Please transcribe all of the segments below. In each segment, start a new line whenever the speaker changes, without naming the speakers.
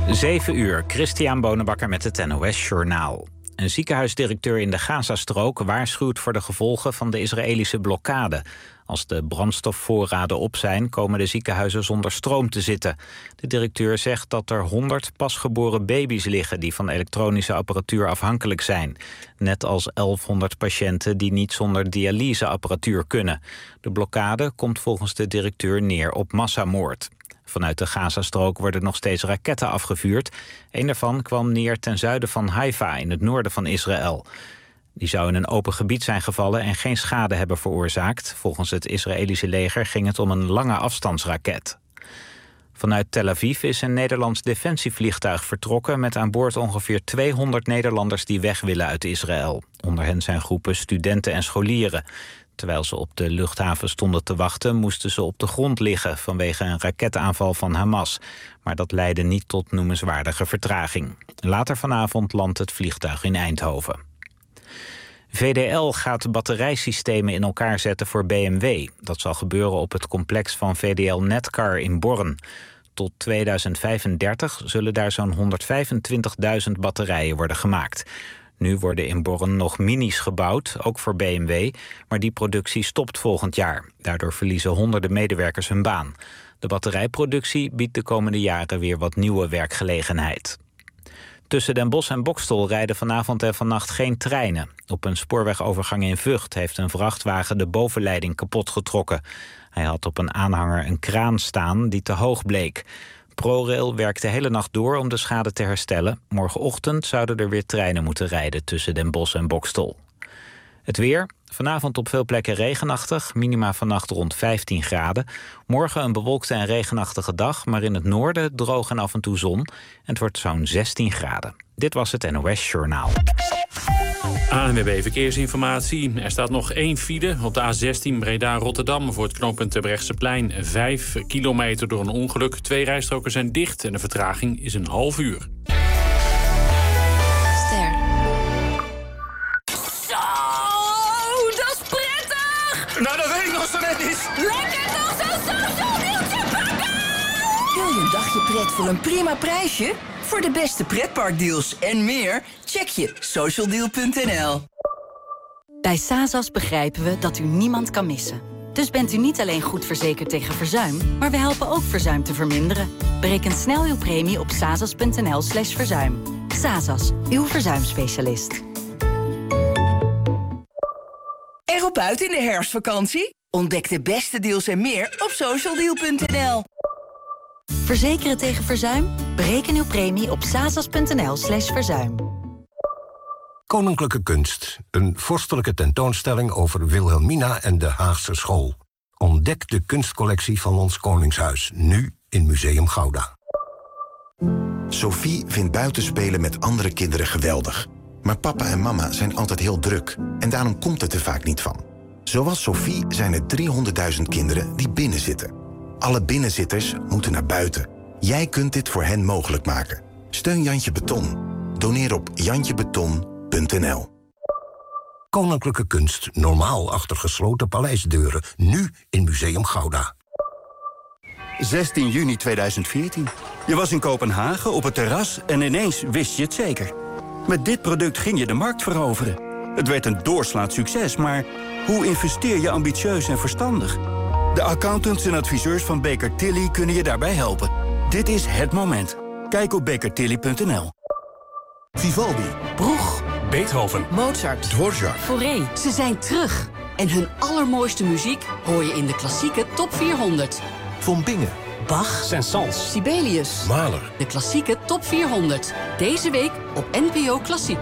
7 uur, Christian Bonenbakker met het NOS Journaal. Een ziekenhuisdirecteur in de Gazastrook waarschuwt voor de gevolgen van de Israëlische blokkade. Als de brandstofvoorraden op zijn, komen de ziekenhuizen zonder stroom te zitten. De directeur zegt dat er 100 pasgeboren baby's liggen die van elektronische apparatuur afhankelijk zijn. Net als 1100 patiënten die niet zonder dialyseapparatuur kunnen. De blokkade komt volgens de directeur neer op massamoord. Vanuit de Gazastrook worden nog steeds raketten afgevuurd. Een daarvan kwam neer ten zuiden van Haifa in het noorden van Israël. Die zou in een open gebied zijn gevallen en geen schade hebben veroorzaakt. Volgens het Israëlische leger ging het om een lange afstandsraket. Vanuit Tel Aviv is een Nederlands defensievliegtuig vertrokken met aan boord ongeveer 200 Nederlanders die weg willen uit Israël. Onder hen zijn groepen studenten en scholieren. Terwijl ze op de luchthaven stonden te wachten, moesten ze op de grond liggen vanwege een raketaanval van Hamas. Maar dat leidde niet tot noemenswaardige vertraging. Later vanavond landt het vliegtuig in Eindhoven. VDL gaat batterijsystemen in elkaar zetten voor BMW. Dat zal gebeuren op het complex van VDL Netcar in Born. Tot 2035 zullen daar zo'n 125.000 batterijen worden gemaakt. Nu worden in Born nog minis gebouwd, ook voor BMW, maar die productie stopt volgend jaar. Daardoor verliezen honderden medewerkers hun baan. De batterijproductie biedt de komende jaren weer wat nieuwe werkgelegenheid. Tussen Den Bosch en Boxtel rijden vanavond en vannacht geen treinen. Op een spoorwegovergang in Vught heeft een vrachtwagen de bovenleiding kapot getrokken. Hij had op een aanhanger een kraan staan die te hoog bleek. ProRail werkt de hele nacht door om de schade te herstellen. Morgenochtend zouden er weer treinen moeten rijden tussen Den Bosch en Boxtel. Het weer. Vanavond op veel plekken regenachtig. Minima vannacht rond 15 graden. Morgen een bewolkte en regenachtige dag. Maar in het noorden droog en af en toe zon. En het wordt zo'n 16 graden. Dit was het NOS Journaal.
ANWB Verkeersinformatie. Er staat nog 1 file op de A16 Breda-Rotterdam voor het knooppunt Terbrechtseplein. 5 kilometer door een ongeluk. 2 rijstroken zijn dicht en de vertraging is een half uur.
Ster. Zo, dat is prettig!
Nou, dat weet ik nog zo net niet.
Lekker toch zo'n social deeltje pakken!
Wil je een dagje pret voor een prima prijsje? Voor de beste pretparkdeals en meer, check je socialdeal.nl.
Bij Sazas begrijpen we dat u niemand kan missen. Dus bent u niet alleen goed verzekerd tegen verzuim, maar we helpen ook verzuim te verminderen. Bereken snel uw premie op sazas.nl/verzuim. Sazas, uw verzuimspecialist.
Erop uit in de herfstvakantie? Ontdek de beste deals en meer op socialdeal.nl.
Verzekeren tegen verzuim? Bereken uw premie op sazas.nl/verzuim.
Koninklijke Kunst. Een vorstelijke tentoonstelling over Wilhelmina en de Haagse school. Ontdek de kunstcollectie van ons Koningshuis. Nu in Museum Gouda.
Sophie vindt buitenspelen met andere kinderen geweldig. Maar papa en mama zijn altijd heel druk. En daarom komt het er vaak niet van. Zoals Sophie zijn er 300.000 kinderen die binnen zitten. Alle binnenzitters moeten naar buiten. Jij kunt dit voor hen mogelijk maken. Steun Jantje Beton. Doneer op jantjebeton.nl.
Koninklijke Kunst. Normaal achter gesloten paleisdeuren. Nu in Museum Gouda.
16 juni 2014. Je was in Kopenhagen op het terras en ineens wist je het zeker. Met dit product ging je de markt veroveren. Het werd een doorslaand succes, maar hoe investeer je ambitieus en verstandig? De accountants en adviseurs van Baker Tilly kunnen je daarbij helpen. Dit is het moment. Kijk op bakertilly.nl.
Vivaldi,
Broeg, Beethoven,
Mozart,
Dvorak,
Fauré,
ze zijn terug. En hun allermooiste muziek hoor je in de klassieke top 400.
Von Bingen,
Bach,
Saint-Saëns,
Sibelius.
Mahler.
De klassieke top 400. Deze week op NPO Klassiek.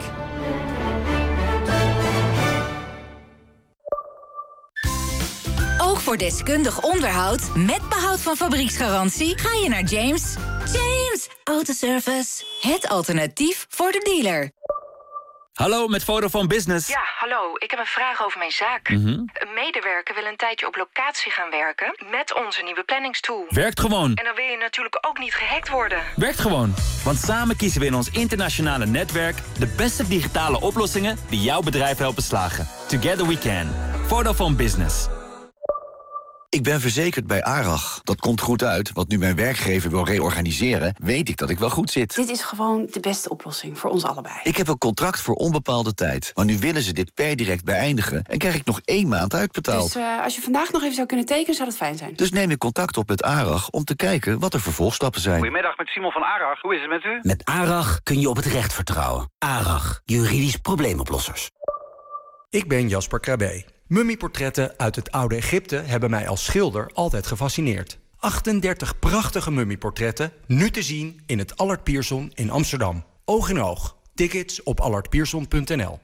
Ook voor deskundig onderhoud met behoud van fabrieksgarantie ga je naar James. James Autoservice. Het alternatief voor de dealer.
Hallo, met Vodafone Business.
Ja, hallo. Ik heb een vraag over mijn zaak. Een medewerker wil een tijdje op locatie gaan werken met onze nieuwe planningstool.
Werkt gewoon.
En dan wil je natuurlijk ook niet gehackt worden.
Werkt gewoon. Want samen kiezen we in ons internationale netwerk de beste digitale oplossingen die jouw bedrijf helpen slagen. Together we can. Vodafone Business.
Ik ben verzekerd bij ARAG. Dat komt goed uit, want nu mijn werkgever wil reorganiseren, weet ik dat ik wel goed zit.
Dit is gewoon de beste oplossing voor ons allebei.
Ik heb een contract voor onbepaalde tijd. Maar nu willen ze dit per direct beëindigen en krijg ik nog 1 maand uitbetaald.
Dus als je vandaag nog even zou kunnen tekenen, zou dat fijn zijn.
Dus neem ik contact op met ARAG om te kijken wat de vervolgstappen zijn.
Goedemiddag, met Simon van ARAG. Hoe is het met u?
Met ARAG kun je op het recht vertrouwen. ARAG, juridisch probleemoplossers.
Ik ben Jasper Krabbe. Mummieportretten uit het oude Egypte hebben mij als schilder altijd gefascineerd. 38 prachtige mummieportretten, nu te zien in het Allard Pierson in Amsterdam. Oog in oog. Tickets op allardpierson.nl.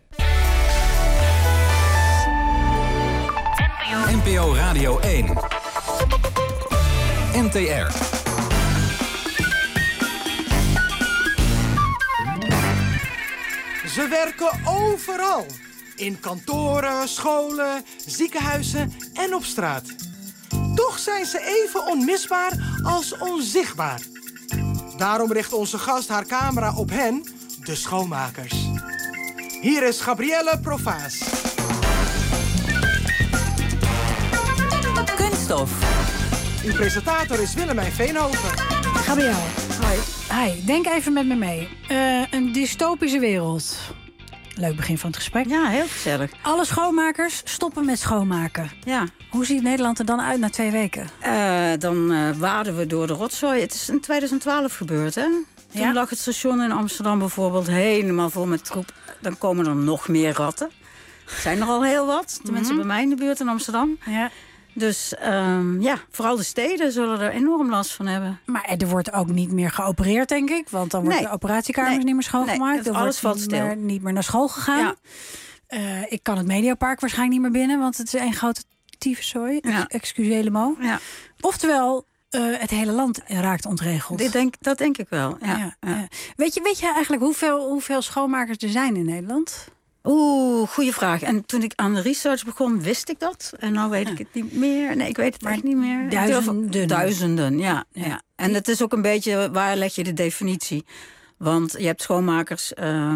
NPO Radio 1. NTR.
Ze werken overal. In kantoren, scholen, ziekenhuizen en op straat. Toch zijn ze even onmisbaar als onzichtbaar. Daarom richt onze gast haar camera op hen, de schoonmakers. Hier is Gabrielle Profaas.
Kunststof.
Uw presentator is Willemijn Veenhoven.
Gabrielle. Hi, denk even met me mee. Een dystopische wereld. Leuk begin van het gesprek.
Ja, heel gezellig.
Alle schoonmakers stoppen met schoonmaken.
Ja.
Hoe ziet Nederland er dan uit na 2 weken?
Dan waden we door de rotzooi. Het is in 2012 gebeurd, hè? Toen lag het station in Amsterdam bijvoorbeeld helemaal vol met troep. Dan komen er nog meer ratten. Er zijn er al heel wat. Tenminste bij mij in de buurt in Amsterdam.
Ja.
Dus vooral de steden zullen er enorm last van hebben.
Maar er wordt ook niet meer geopereerd, denk ik. Want dan worden de operatiekamers niet meer schoongemaakt.
Nee, alles valt stil.
Niet meer naar school gegaan. Ja. Ik kan het Mediapark waarschijnlijk niet meer binnen. Want het is één grote tyfuszooi. Ja. Excusez-le-mo. Ja. Oftewel, het hele land raakt ontregeld.
Dat denk ik wel, ja.
Weet je eigenlijk hoeveel schoonmakers er zijn in Nederland?
Goede vraag. En toen ik aan de research begon, wist ik dat. En nou weet ik het niet meer. Nee, ik weet het echt niet meer. Duizenden, ja. En het is ook een beetje, waar leg je de definitie? Want je hebt schoonmakers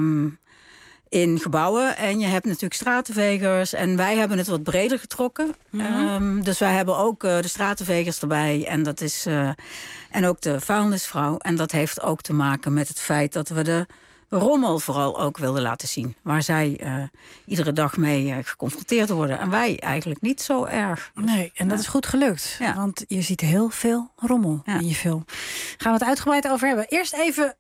in gebouwen en je hebt natuurlijk stratenvegers. En wij hebben het wat breder getrokken. Dus wij hebben ook de stratenvegers erbij. En dat is en ook de vuilnisvrouw. En dat heeft ook te maken met het feit dat we de rommel vooral ook wilden laten zien. Waar zij iedere dag mee geconfronteerd worden. En wij eigenlijk niet zo erg.
Nee, en dat is goed gelukt. Ja. Want je ziet heel veel rommel in je film. Gaan we het uitgebreid over hebben. Eerst even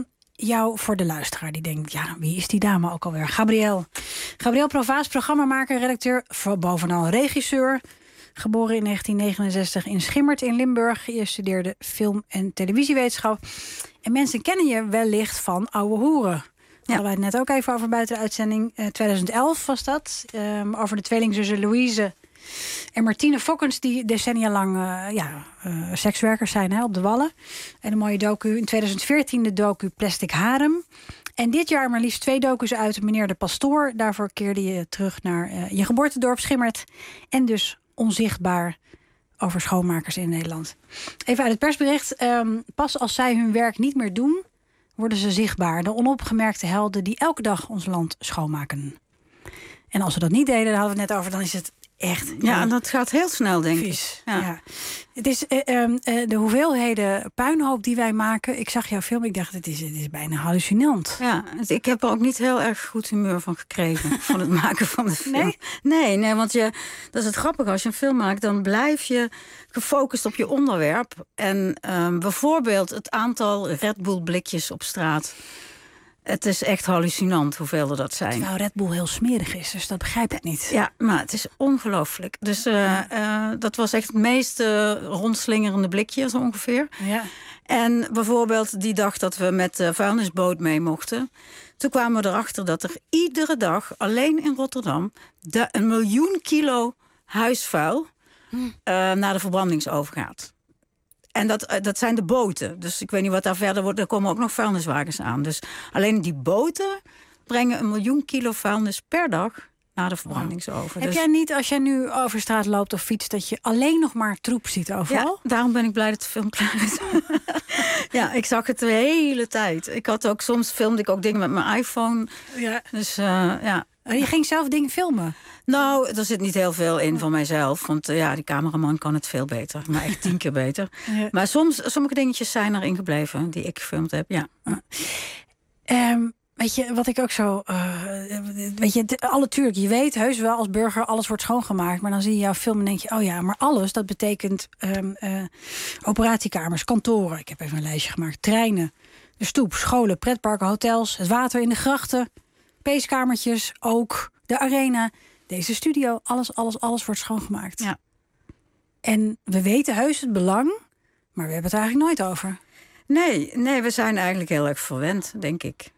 jou voor de luisteraar die denkt, wie is die dame ook alweer? Gabrielle Profaas, programmamaker, redacteur, bovenal regisseur. Geboren in 1969 in Schimmert in Limburg. Je studeerde film- en televisiewetenschap. En mensen kennen je wellicht van Oude Hoeren. Daar hadden wij het net ook even over buiten de uitzending. 2011 was dat. Over de tweelingzussen Louise en Martine Fokkens, die decennia lang sekswerkers zijn op de Wallen. En een mooie docu in 2014, de docu Plastic Harem. En dit jaar maar liefst 2 docus uit Meneer de Pastoor. Daarvoor keerde je terug naar je geboortedorp Schimmert. En dus onzichtbaar over schoonmakers in Nederland. Even uit het persbericht. Pas als zij hun werk niet meer doen, worden ze zichtbaar. De onopgemerkte helden die elke dag ons land schoonmaken. En als we dat niet deden, daar hadden we het net over, dan is het echt...
Ja, en dat gaat heel snel, denk ik.
Ja. Het is de hoeveelheden puinhoop die wij maken. Ik zag jouw film, ik dacht, het is bijna hallucinant.
Ja, ik heb er ook niet heel erg goed humeur van gekregen. Van het maken van de film. Nee, want dat is het grappige. Als je een film maakt, dan blijf je gefocust op je onderwerp. En bijvoorbeeld het aantal Red Bull blikjes op straat. Het is echt hallucinant hoeveel er dat zijn.
Terwijl Red Bull heel smerig is, dus dat begrijp ik niet.
Ja, maar het is ongelooflijk. Dus dat was echt het meest rondslingerende blikje, zo ongeveer. Ja. En bijvoorbeeld die dag dat we met de vuilnisboot mee mochten, toen kwamen we erachter dat er iedere dag, alleen in Rotterdam, 1 miljoen kilo huisvuil naar de verbrandingsoven gaat. En dat zijn de boten. Dus ik weet niet wat daar verder wordt. Er komen ook nog vuilniswagens aan. Dus alleen die boten brengen 1 miljoen kilo vuilnis per dag naar de verbrandingsoven.
Heb jij niet, als jij nu over straat loopt of fietst, dat je alleen nog maar troep ziet overal?
Ja, daarom ben ik blij dat de film klaar is. Ja, ik zag het de hele tijd. Ik had ook soms filmde ik ook dingen met mijn iPhone. Ja. Dus ja.
Je ging zelf dingen filmen?
Nou, er zit niet heel veel in van mijzelf. Want die cameraman kan het veel beter. Maar echt 10 keer beter. Ja. Maar sommige dingetjes zijn erin gebleven die ik gefilmd heb, ja.
Weet je, wat ik ook zo... tuurlijk, je weet heus wel als burger, alles wordt schoongemaakt. Maar dan zie je jouw film en denk je, oh ja, maar alles, dat betekent operatiekamers, kantoren. Ik heb even een lijstje gemaakt. Treinen, de stoep, scholen, pretparken, hotels, het water in de grachten, peeskamertjes, ook de arena, deze studio. Alles wordt schoongemaakt. Ja. En we weten heus het belang, maar we hebben het eigenlijk nooit over.
Nee, we zijn eigenlijk heel erg verwend, denk ik.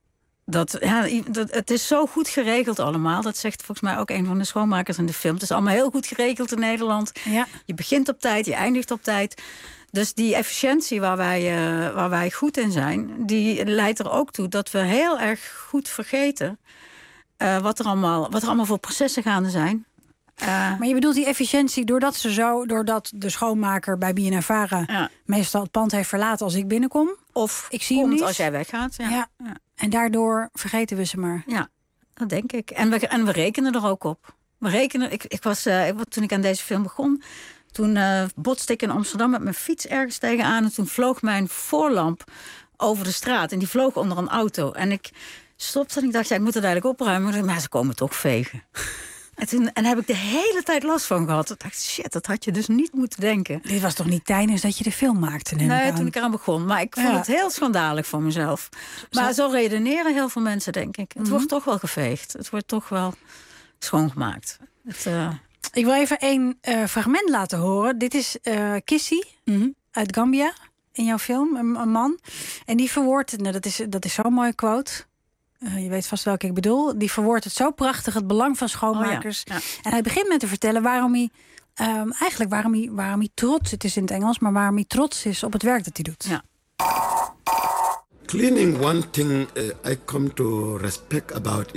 Het is zo goed geregeld allemaal. Dat zegt volgens mij ook een van de schoonmakers in de film. Het is allemaal heel goed geregeld in Nederland. Ja. Je begint op tijd, je eindigt op tijd. Dus die efficiëntie waar wij goed in zijn, die leidt er ook toe dat we heel erg goed vergeten wat er allemaal voor processen gaande zijn.
Maar je bedoelt die efficiëntie doordat de schoonmaker bij BNNVARA meestal het pand heeft verlaten als ik binnenkom? Of ik zie hem niet
als jij weggaat. Ja.
En daardoor vergeten we ze maar.
Ja, dat denk ik. En we rekenen er ook op. We rekenen. Toen ik aan deze film begon, toen botste ik in Amsterdam met mijn fiets ergens tegenaan en toen vloog mijn voorlamp over de straat en die vloog onder een auto. En ik stopte en ik dacht, ik moet het eigenlijk opruimen, maar ze komen toch vegen. En heb ik de hele tijd last van gehad. Ik dacht, shit, dat had je dus niet moeten denken.
Dit was toch niet tijdens dat je de film maakte?
Nee, toen ik eraan begon. Maar ik vond het heel schandalig van mezelf. Maar zo redeneren heel veel mensen, denk ik. Het wordt toch wel geveegd. Het wordt toch wel schoongemaakt.
Ik wil even één fragment laten horen. Dit is Kissy uit Gambia in jouw film, een man. En die verwoordt, dat is zo'n mooie quote. Je weet vast welke ik bedoel. Die verwoordt het zo prachtig, het belang van schoonmakers. Ja. En hij begint met te vertellen waarom hij trots, het is in het Engels, maar waarom hij trots is op het werk dat hij doet. Ja.
Cleaning, one thing I come to respect about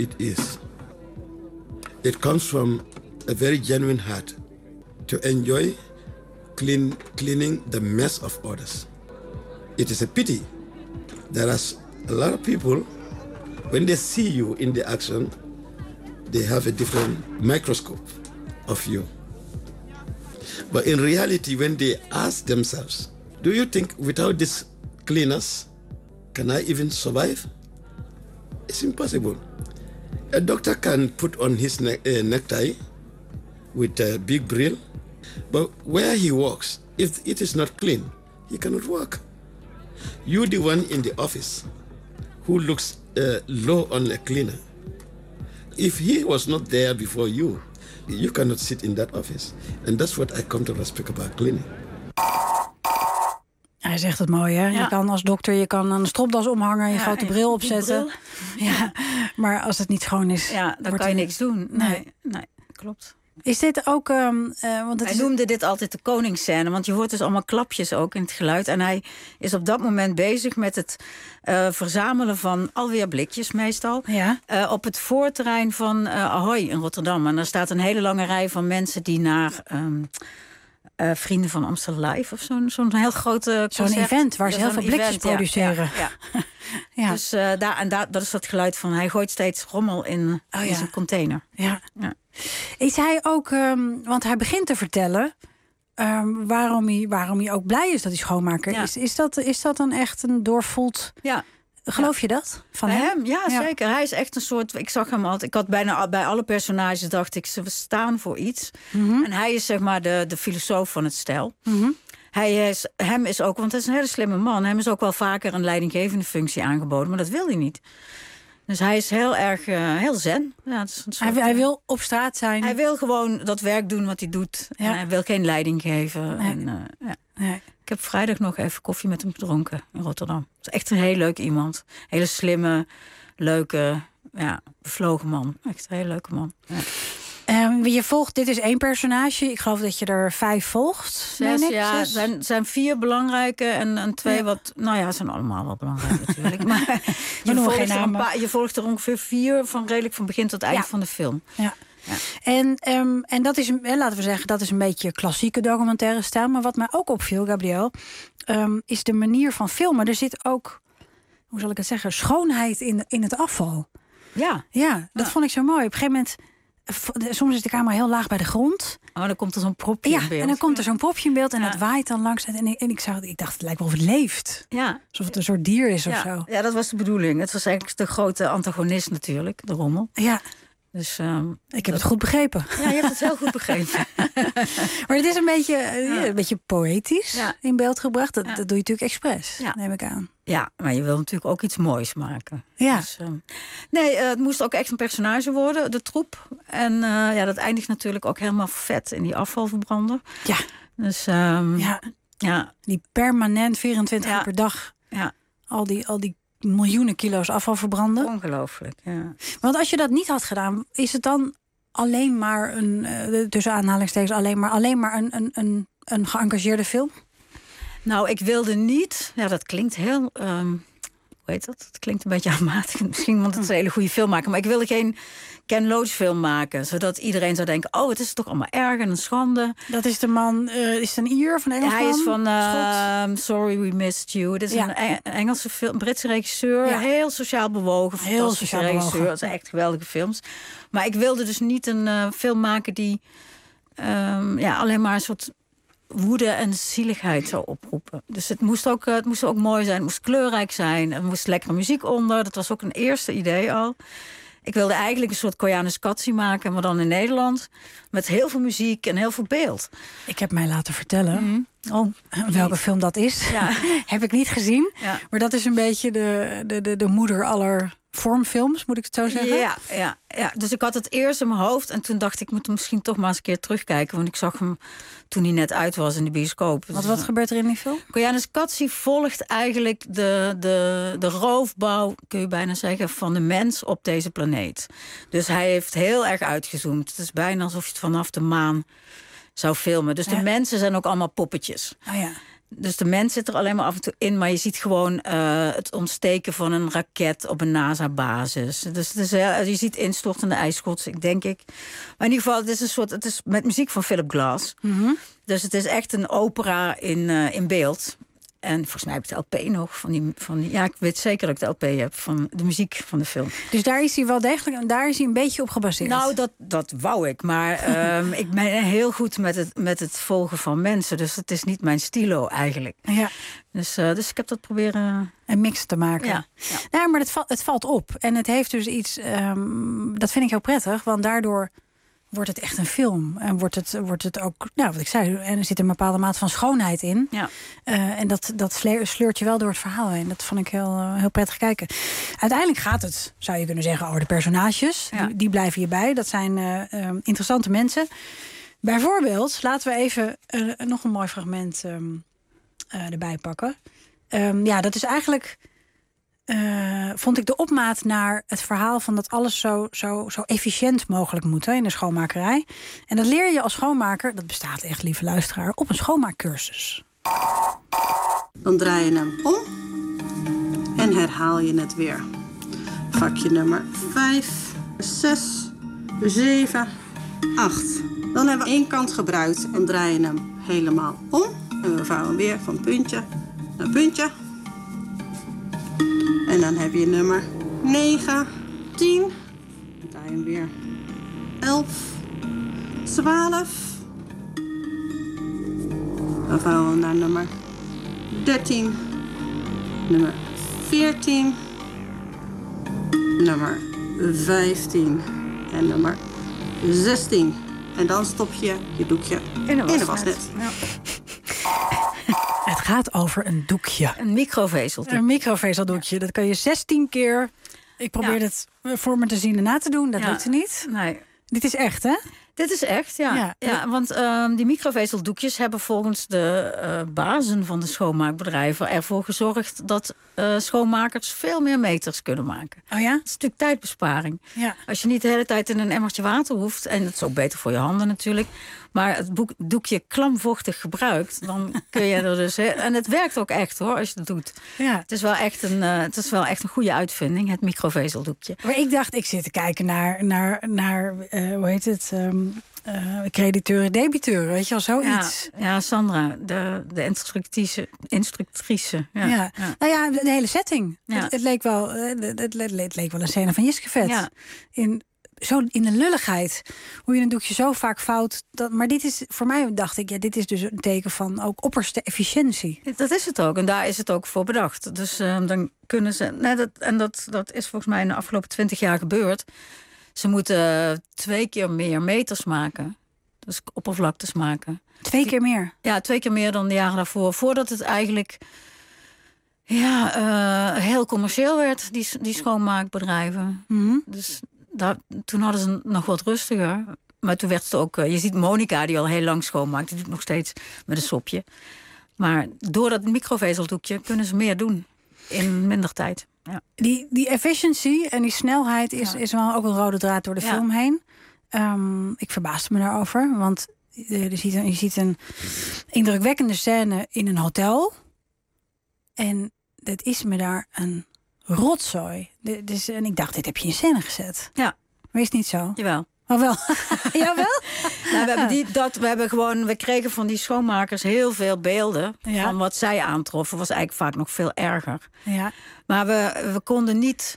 it comes from a very genuine heart to enjoy cleaning the mess of others. It is a pity there are a lot of people, when they see you in the action, they have a different microscope of you. But in reality, when they ask themselves, do you think without these cleaners, can I even survive? It's impossible. A doctor can put on his necktie with a big brill, but where he works, if it is not clean, he cannot work. You, the one in the office, who looks low on a cleaner, if he was not there before you cannot sit in that office. And that's what I come to respect about cleaning.
Hij zegt het mooi, hè? Ja. Je kan als dokter een stropdas omhangen, je grote bril opzetten. Ja, maar als het niet schoon is,
dan kan je niks doen. Nee, klopt.
Is dit ook...
Hij noemde dit altijd de koningsscène, want je hoort dus allemaal klapjes ook in het geluid. En hij is op dat moment bezig met het verzamelen van alweer blikjes meestal. Ja. Op het voorterrein van Ahoy in Rotterdam. En daar staat een hele lange rij van mensen die naar... Vrienden van Amstel Live of zo'n heel grote concert.
Zo'n event waar ze heel veel blikjes produceren.
Ja. Dus dat is dat geluid van... hij gooit steeds rommel in zijn container.
Ja. Is hij ook... want hij begint te vertellen... waarom hij ook blij is dat hij schoonmaker is. Is dat dan echt een doorvoeld... Ja. Geloof je dat? Van hem?
Ja, zeker. Hij is echt een soort... Ik zag hem altijd... Ik had bijna bij alle personages dacht ik... ze staan voor iets. Mm-hmm. En hij is zeg maar de filosoof van het stel. Mm-hmm. Hem is ook... Want hij is een hele slimme man. Hem is ook wel vaker een leidinggevende functie aangeboden. Maar dat wil hij niet. Dus hij is heel erg... heel zen. Ja, het is een soort,
hij wil op straat zijn.
Hij wil gewoon dat werk doen wat hij doet. Ja. En hij wil geen leiding geven. Nee. Nee. Ik heb vrijdag nog even koffie met hem gedronken in Rotterdam. Het is echt een heel leuk iemand. Hele slimme, leuke, bevlogen man. Echt een hele leuke man. Ja.
Je volgt, dit is 1 personage. Ik geloof dat je er 5 volgt.
6, ja. Zijn 4 belangrijke en 2 wat... Nou ja, zijn allemaal wel belangrijk natuurlijk. Maar je volgt er ongeveer 4 van redelijk van begin tot eind van de film. Ja. Ja.
En dat is, laten we zeggen, dat is een beetje klassieke documentaire stijl. Maar wat mij ook opviel, Gabriel, is de manier van filmen. Er zit ook, hoe zal ik het zeggen, schoonheid in het afval. Ja, dat vond ik zo mooi. Op een gegeven moment, soms is de camera heel laag bij de grond.
Oh, dan komt er zo'n propje in beeld.
En dan komt er zo'n propje in beeld en dat waait dan langs. En ik dacht, het lijkt wel of het leeft.
Ja.
Alsof het een soort dier is of zo.
Ja, dat was de bedoeling. Het was eigenlijk de grote antagonist natuurlijk, de rommel.
Ja.
Dus,
ik heb het goed begrepen.
Ja, je hebt het heel goed begrepen.
Maar het is een beetje poëtisch in beeld gebracht. Dat doe je natuurlijk expres, neem ik aan.
Ja, maar je wil natuurlijk ook iets moois maken.
Ja.
Dus, het moest ook echt een personage worden, de troep. En dat eindigt natuurlijk ook helemaal vet in die afvalverbrander.
Ja.
Dus,
die permanent 24 uur per dag.
Ja.
Al die miljoenen kilo's afval verbranden.
Ongelooflijk, ja.
Want als je dat niet had gedaan, is het dan alleen maar tussen aanhalingstekens, alleen maar een geëngageerde film?
Nou, ik wilde niet. Ja, dat klinkt heel. Hoe heet dat? Het klinkt een beetje aanmatigend misschien, want het is een hele goede filmmaker. Maar ik wilde geen Ken Loach film maken, zodat iedereen zou denken: oh, het is toch allemaal erg en een schande.
Dat is de man. Is het een Ier of een Engelsman?
Hij is van Sorry We Missed You. Het is een Engelse film, Britse regisseur, heel sociaal bewogen, fantastische regisseur. Het zijn echt geweldige films. Maar ik wilde dus niet een film maken die alleen maar een soort woede en zieligheid zou oproepen. Dus het moest ook mooi zijn, het moest kleurrijk zijn, er moest lekkere muziek onder. Dat was ook een eerste idee al. Ik wilde eigenlijk een soort Koyanus Katsi maken, maar dan in Nederland. Met heel veel muziek en heel veel beeld.
Ik heb mij laten vertellen welke film dat is. Ja. Heb ik niet gezien. Ja. Maar dat is een beetje de moeder aller vormfilms, moet ik het zo zeggen?
Ja. Dus ik had het eerst in mijn hoofd. En toen dacht ik, ik moet hem misschien toch maar eens een keer terugkijken. Want ik zag hem toen hij net uit was in de bioscoop.
Wat gebeurt er in die film?
Koyanus Katsi volgt eigenlijk de roofbouw, kun je bijna zeggen, van de mens op deze planeet. Dus hij heeft heel erg uitgezoomd. Het is bijna alsof je het vanaf de maan zou filmen. Dus de mensen zijn ook allemaal poppetjes.
Oh ja.
Dus de mens zit er alleen maar af en toe in, maar je ziet gewoon het ontsteken van een raket op een NASA-basis. Dus je ziet instortende ijsschots, denk ik. Maar in ieder geval, het is met muziek van Philip Glass. Mm-hmm. Dus het is echt een opera in beeld. En volgens mij heb ik de LP nog van die. Ja, ik weet zeker dat ik de LP heb van de muziek van de film.
Dus daar is hij wel degelijk, en daar is hij een beetje op gebaseerd.
Nou, dat wou ik. Maar ik ben heel goed met het volgen van mensen. Dus het is niet mijn stilo eigenlijk.
Ja.
Dus ik heb dat proberen
een mix te maken.
Ja.
Nou, maar het valt op. En het heeft dus iets. Dat vind ik heel prettig, want daardoor wordt het echt een film. En wordt het ook, nou, wat ik zei, en er zit een bepaalde maat van schoonheid in. Ja. En dat sleurt je wel door het verhaal heen. Dat vond ik heel prettig kijken. Uiteindelijk gaat het, zou je kunnen zeggen, over de personages. Ja. Die blijven hierbij. Dat zijn interessante mensen. Bijvoorbeeld, laten we even nog een mooi fragment erbij pakken. Dat is eigenlijk, vond ik de opmaat naar het verhaal van dat alles zo efficiënt mogelijk moet in de schoonmakerij. En dat leer je als schoonmaker, dat bestaat echt, lieve luisteraar, op een schoonmaakcursus.
Dan draai je hem om en herhaal je het weer. Vakje nummer 5, 6, 7, 8. Dan hebben we één kant gebruikt en draai je hem helemaal om. En we vouwen weer van puntje naar puntje. En dan heb je nummer 9, 10. Dan draai je hem weer 11, 12. Dan vouwen we naar nummer 13, nummer 14, nummer 15 en nummer 16. En dan stop je doekje in de wasnet. Ja.
Het gaat over een doekje.
Een microvezeldoekje.
Een microvezeldoekje. Dat kan je 16 keer... Ik probeer het voor me te zien en na te doen. Dat lukte niet.
Nee.
Dit is echt, hè?
Dit is echt, ja. Want die microvezeldoekjes hebben volgens de bazen van de schoonmaakbedrijven ervoor gezorgd dat schoonmakers veel meer meters kunnen maken.
Oh ja?
Dat is een stuk tijdbesparing.
Ja.
Als je niet de hele tijd in een emmertje water hoeft, en dat is ook beter voor je handen natuurlijk, maar het doekje klamvochtig gebruikt, dan kun je er dus... En het werkt ook echt, hoor, als je dat doet.
Ja.
Het is wel echt een goede uitvinding, het microvezeldoekje.
Maar ik dacht, ik zit te kijken naar hoe heet het? crediteuren, debiteuren, weet je wel, zoiets.
Ja, Sandra, de instructrice. Ja.
Nou ja, de hele setting.
Ja.
Het leek wel een scène van Jiskevet.
Ja.
In de lulligheid. Hoe je een doekje zo vaak fout. Maar dit is, voor mij dacht ik, dit is dus een teken van ook opperste efficiëntie.
Dat is het ook. En daar is het ook voor bedacht. Dus dan kunnen ze... Dat is volgens mij in de afgelopen 20 jaar gebeurd. Ze moeten 2 keer meer meters maken. Dus oppervlaktes maken.
2 keer meer?
Ja, 2 keer meer dan de jaren daarvoor. Voordat het eigenlijk heel commercieel werd, die schoonmaakbedrijven.
Mm-hmm.
Dus toen hadden ze nog wat rustiger. Maar toen werd het ook... je ziet Monica, die al heel lang schoonmaakt. Die doet nog steeds met een sopje. Maar door dat microvezeldoekje kunnen ze meer doen. In minder tijd. Ja.
Die efficiency en die snelheid is wel ook een rode draad door de film heen. Ik verbaasde me daarover. Want je ziet een indrukwekkende scène in een hotel. En het is me daar een rotzooi. En ik dacht, dit heb je in scène gezet.
Ja.
Maar is het niet zo?
Jawel.
Oh wel? Jawel?
We kregen van die schoonmakers heel veel beelden van wat zij aantroffen. Was eigenlijk vaak nog veel erger.
Ja.
Maar we konden niet...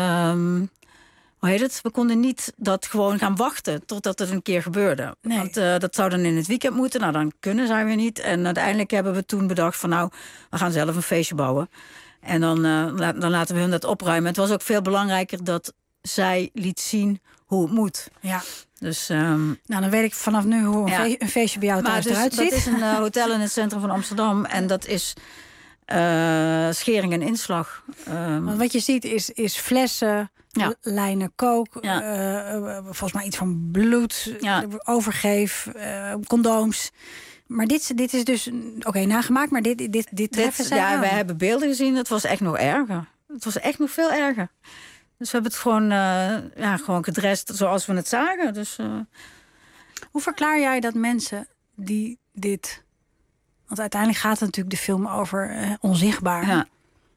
We konden niet dat gewoon gaan wachten totdat het een keer gebeurde.
Nee.
Want dat zou dan in het weekend moeten. Nou, dan kunnen zij weer niet. En uiteindelijk hebben we toen bedacht van we gaan zelf een feestje bouwen. En dan laten we hun dat opruimen. Het was ook veel belangrijker dat zij liet zien hoe het moet.
Ja.
Dus,
dan weet ik vanaf nu hoe een feestje bij jou thuis eruit ziet.
Dat is een hotel in het centrum van Amsterdam. En dat is schering en inslag.
Want wat je ziet is flessen, lijnen kook, volgens mij iets van bloed, overgeef, condooms. Maar dit is dus nagemaakt, maar dit treffen zij aan.
Wij hebben beelden gezien, het was echt nog erger. Het was echt nog veel erger. Dus we hebben het gewoon gedrest zoals we het zagen. Dus,
Hoe verklaar jij dat mensen die dit... Want uiteindelijk gaat het natuurlijk de film over onzichtbaar.
Ja.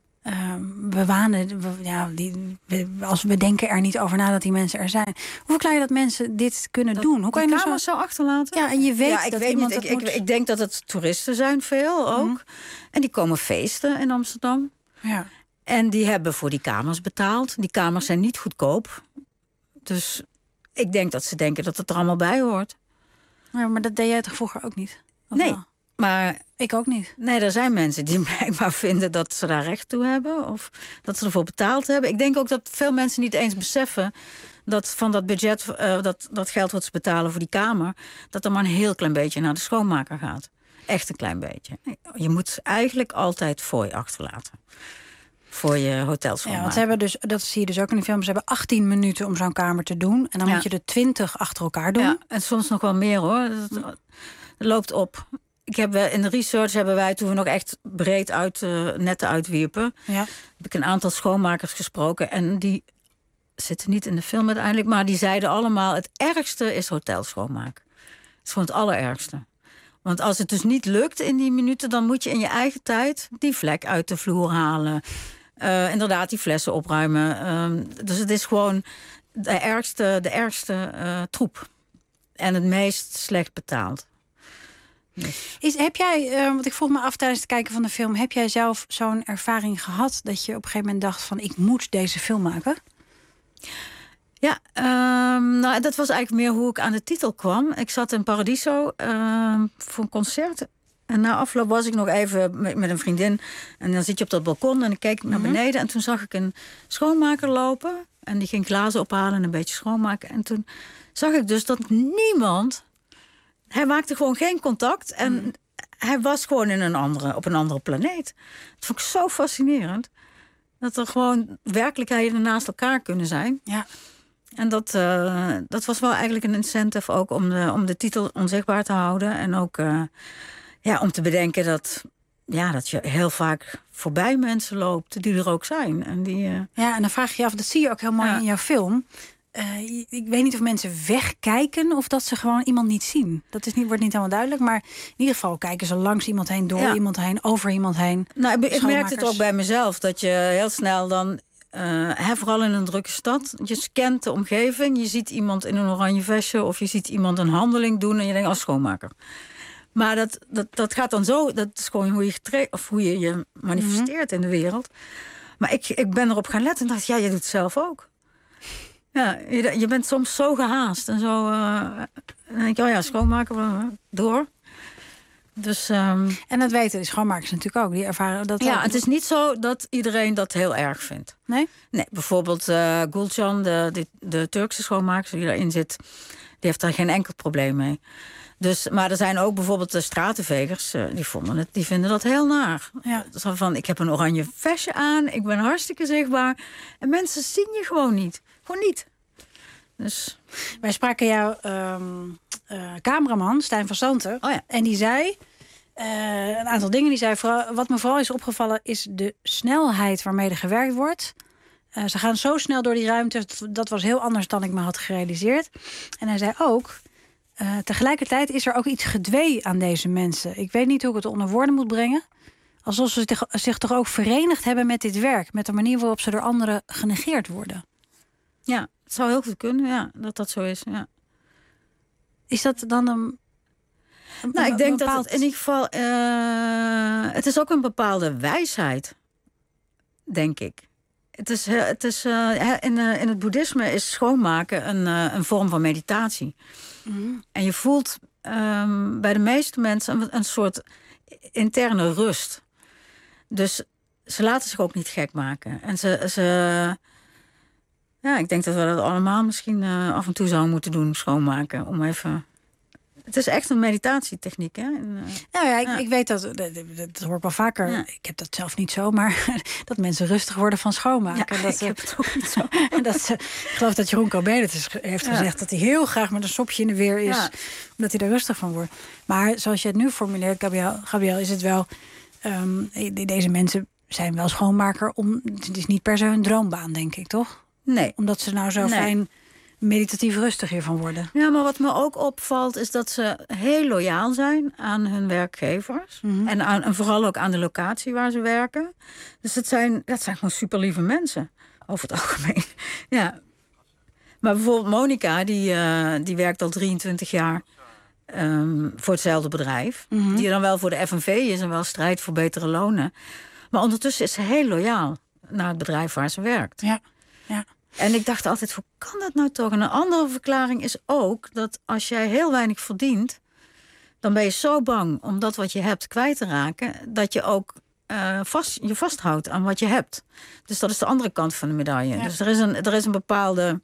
We denken er niet over na dat die mensen er zijn. Hoe verklaar je dat mensen dit kunnen doen? Hoe kan je
kamers zo achterlaten?
Ja, en je weet dat iemand
ik denk dat het toeristen zijn veel ook. Mm-hmm. En die komen feesten in Amsterdam.
Ja.
En die hebben voor die kamers betaald. Die kamers zijn niet goedkoop. Dus ik denk dat ze denken dat het er allemaal bij hoort.
Ja, maar dat deed jij toch vroeger ook niet?
Nee.
Wel?
Maar
ik ook niet.
Nee, er zijn mensen die blijkbaar vinden dat ze daar recht toe hebben. Of dat ze ervoor betaald hebben. Ik denk ook dat veel mensen niet eens beseffen dat van dat budget, dat geld wat ze betalen voor die kamer, dat er maar een heel klein beetje naar de schoonmaker gaat. Echt een klein beetje. Je moet eigenlijk altijd fooi achterlaten. Voor je hotel schoonmaken.
Ja, want ze hebben dus, dat zie je dus ook in de film, ze hebben 18 minuten om zo'n kamer te doen. En dan moet je er 20 achter elkaar doen.
Ja, en soms nog wel meer hoor. Het loopt op. In de research hebben wij, toen we nog echt breed netten uitwierpen, heb ik een aantal schoonmakers gesproken. En die zitten niet in de film uiteindelijk, maar die zeiden allemaal: het ergste is hotelschoonmaken. Het is gewoon het allerergste. Want als het dus niet lukt in die minuten, dan moet je in je eigen tijd die vlek uit de vloer halen. Inderdaad, die flessen opruimen. Dus het is gewoon de ergste troep. En het meest slecht betaald.
Heb jij, want ik vroeg me af tijdens het kijken van de film, heb jij zelf zo'n ervaring gehad dat je op een gegeven moment dacht van ik moet deze film maken?
Ja, dat was eigenlijk meer hoe ik aan de titel kwam. Ik zat in Paradiso voor een concert. En na afloop was ik nog even met een vriendin. En dan zit je op dat balkon en ik keek naar beneden. En toen zag ik een schoonmaker lopen. En die ging glazen ophalen en een beetje schoonmaken. En toen zag ik dus dat niemand... Hij maakte gewoon geen contact. En hij was gewoon op een andere planeet. Dat vond ik zo fascinerend. Dat er gewoon werkelijkheden naast elkaar kunnen zijn.
Ja.
En dat was wel eigenlijk een incentive ook om de titel onzichtbaar te houden. En ook om te bedenken dat je heel vaak voorbij mensen loopt die er ook zijn. En
Ja, en dan vraag je je af, dat zie je ook heel mooi in jouw film. Ik weet niet of mensen wegkijken of dat ze gewoon iemand niet zien. Dat wordt niet helemaal duidelijk. Maar in ieder geval kijken ze langs iemand heen, door iemand heen, over iemand heen.
Nou, ik merkte het ook bij mezelf. Dat je heel snel dan vooral in een drukke stad. Je scant de omgeving. Je ziet iemand in een oranje vestje of je ziet iemand een handeling doen en je denkt als schoonmaker. Maar dat gaat dan zo. Dat is gewoon hoe je je manifesteert in de wereld. Maar ik ben erop gaan letten en dacht, ja, je doet het zelf ook. Ja, je bent soms zo gehaast en zo. Dan denk je, oh ja, schoonmaken, door. Dus,
en dat weten de schoonmakers natuurlijk ook. Die ervaren dat.
Ja, het is niet zo dat iedereen dat heel erg vindt.
Nee?
Nee, bijvoorbeeld Gulcan, de Turkse schoonmaker die daarin zit, die heeft daar geen enkel probleem mee. Dus, maar er zijn ook bijvoorbeeld de stratenvegers, die vinden dat heel naar.
Ja.
Zo van, ik heb een oranje vestje aan, ik ben hartstikke zichtbaar. En mensen zien je gewoon niet. Gewoon niet. Dus.
Wij spraken jouw cameraman, Stijn van Santen.
Oh ja.
En die zei een aantal dingen. Die zei, wat me vooral is opgevallen is de snelheid waarmee er gewerkt wordt. Ze gaan zo snel door die ruimte. Dat was heel anders dan ik me had gerealiseerd. En hij zei ook, tegelijkertijd is er ook iets gedwee aan deze mensen. Ik weet niet hoe ik het onder woorden moet brengen. Alsof ze zich toch ook verenigd hebben met dit werk. Met de manier waarop ze door anderen genegeerd worden.
Ja, het zou heel goed kunnen, ja, dat zo is. Ja.
Is dat dan een
ik denk dat het in ieder geval. Het is ook een bepaalde wijsheid, denk ik. In het boeddhisme is schoonmaken een vorm van meditatie. Mm. En je voelt bij de meeste mensen een soort interne rust. Dus ze laten zich ook niet gek maken. En ik denk dat we dat allemaal misschien af en toe zouden moeten doen, schoonmaken. Om even. Het is echt een meditatietechniek, hè?
Ik weet dat hoor ik wel vaker. Ja. Ik heb dat zelf niet zo, maar dat mensen rustig worden van schoonmaken.
Ja, ik heb het ook niet zo.
Ik geloof dat Jeroen Corbet heeft gezegd dat hij heel graag met een sopje in de weer is, omdat hij er rustig van wordt. Maar zoals je het nu formuleert, Gabriel, is het wel. Deze mensen zijn wel schoonmaker. Het is niet per se hun droombaan, denk ik, toch?
Nee.
Omdat ze nou zo fijn meditatief rustig hiervan worden.
Ja, maar wat me ook opvalt is dat ze heel loyaal zijn aan hun werkgevers. Mm-hmm. En vooral ook aan de locatie waar ze werken. Dus dat zijn gewoon super lieve mensen. Over het algemeen. Ja. Maar bijvoorbeeld Monica, die werkt al 23 jaar voor hetzelfde bedrijf. Mm-hmm. Die dan wel voor de FNV is en wel strijdt voor betere lonen. Maar ondertussen is ze heel loyaal naar het bedrijf waar ze werkt.
Ja.
En ik dacht altijd, hoe kan dat nou toch? En een andere verklaring is ook dat als jij heel weinig verdient, dan ben je zo bang om dat wat je hebt kwijt te raken, dat je ook je vasthoudt aan wat je hebt. Dus dat is de andere kant van de medaille. Ja. Dus er is een bepaalde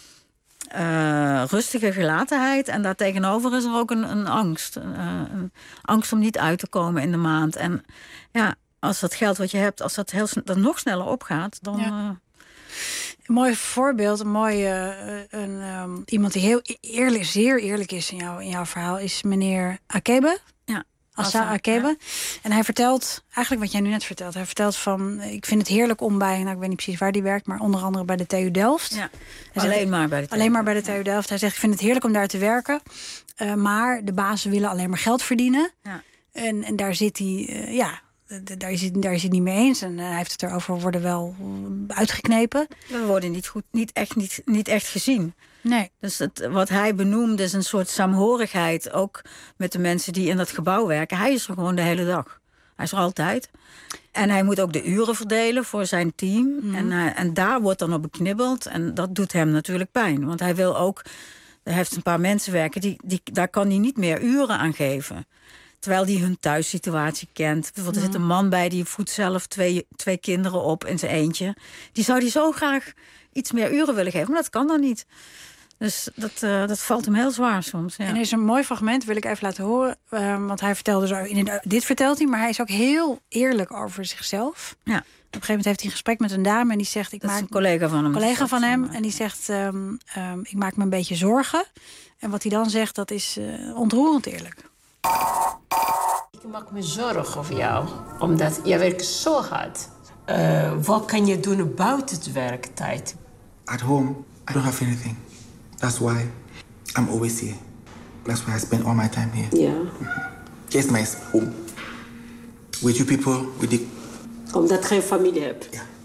rustige gelatenheid en daartegenover is er ook een angst. Een angst om niet uit te komen in de maand. En ja, als dat geld wat je hebt, als dat nog sneller opgaat, dan.
Ja. Een mooi voorbeeld, iemand die heel eerlijk, zeer eerlijk is in jouw verhaal, is meneer Akebe.
Ja.
Assa Akebe. Ja. En hij vertelt eigenlijk wat jij nu net vertelt. Hij vertelt van, ik vind het heerlijk om bij, ik weet niet precies waar die werkt, maar onder andere bij de TU Delft.
Ja. Alleen maar bij de TU Delft. Hij zegt, ik vind het heerlijk om daar te werken. Maar de bazen willen alleen maar geld verdienen. Ja. En daar zit hij, daar is hij het niet mee eens. En hij heeft het erover, worden wel uitgeknepen. We worden niet echt gezien.
Nee.
Dus wat hij benoemt is een soort saamhorigheid. Ook met de mensen die in dat gebouw werken. Hij is er gewoon de hele dag. Hij is er altijd. En hij moet ook de uren verdelen voor zijn team. Mm. En daar wordt dan op beknibbeld. En dat doet hem natuurlijk pijn. Want hij wil ook. Er heeft een paar mensen werken. Daar kan hij niet meer uren aan geven. Terwijl die hun thuissituatie kent. Bijvoorbeeld er zit een man bij die voedt zelf twee kinderen op in zijn eentje. Die zou die zo graag iets meer uren willen geven. Maar dat kan dan niet. Dus dat valt hem heel zwaar soms. Ja.
En er is een mooi fragment, wil ik even laten horen. Want hij vertelde zo, dit vertelt hij, maar hij is ook heel eerlijk over zichzelf.
Ja.
Op een gegeven moment heeft hij een gesprek met een dame en die zegt,
dat is een collega van hem.
En die zegt, ik maak me een beetje zorgen. En wat hij dan zegt, dat is ontroerend eerlijk.
Ik maak me zorgen over jou, omdat jij werkt zo hard. Wat kan je doen buiten het werktijd?
At home, I don't have anything. That's why I'm always here. That's why I spend all my time here.
Yeah.
Here's my home. With you people, with the...
Omdat je geen familie hebt.
Yeah.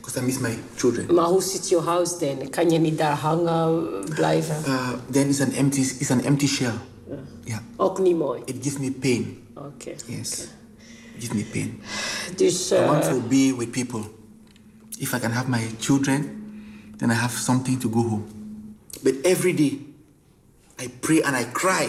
Because I miss my children.
Maar hoe zit je huis dan? Kan je niet daar hangen blijven?
Then it's an empty shell. Yeah.
Ook niet mooi.
It gives me pain.
Okay.
Yes. It gives me pain.
Dus,
I want to be with people. If I can have my children, then I have something to go home. But every day, I pray and I cry.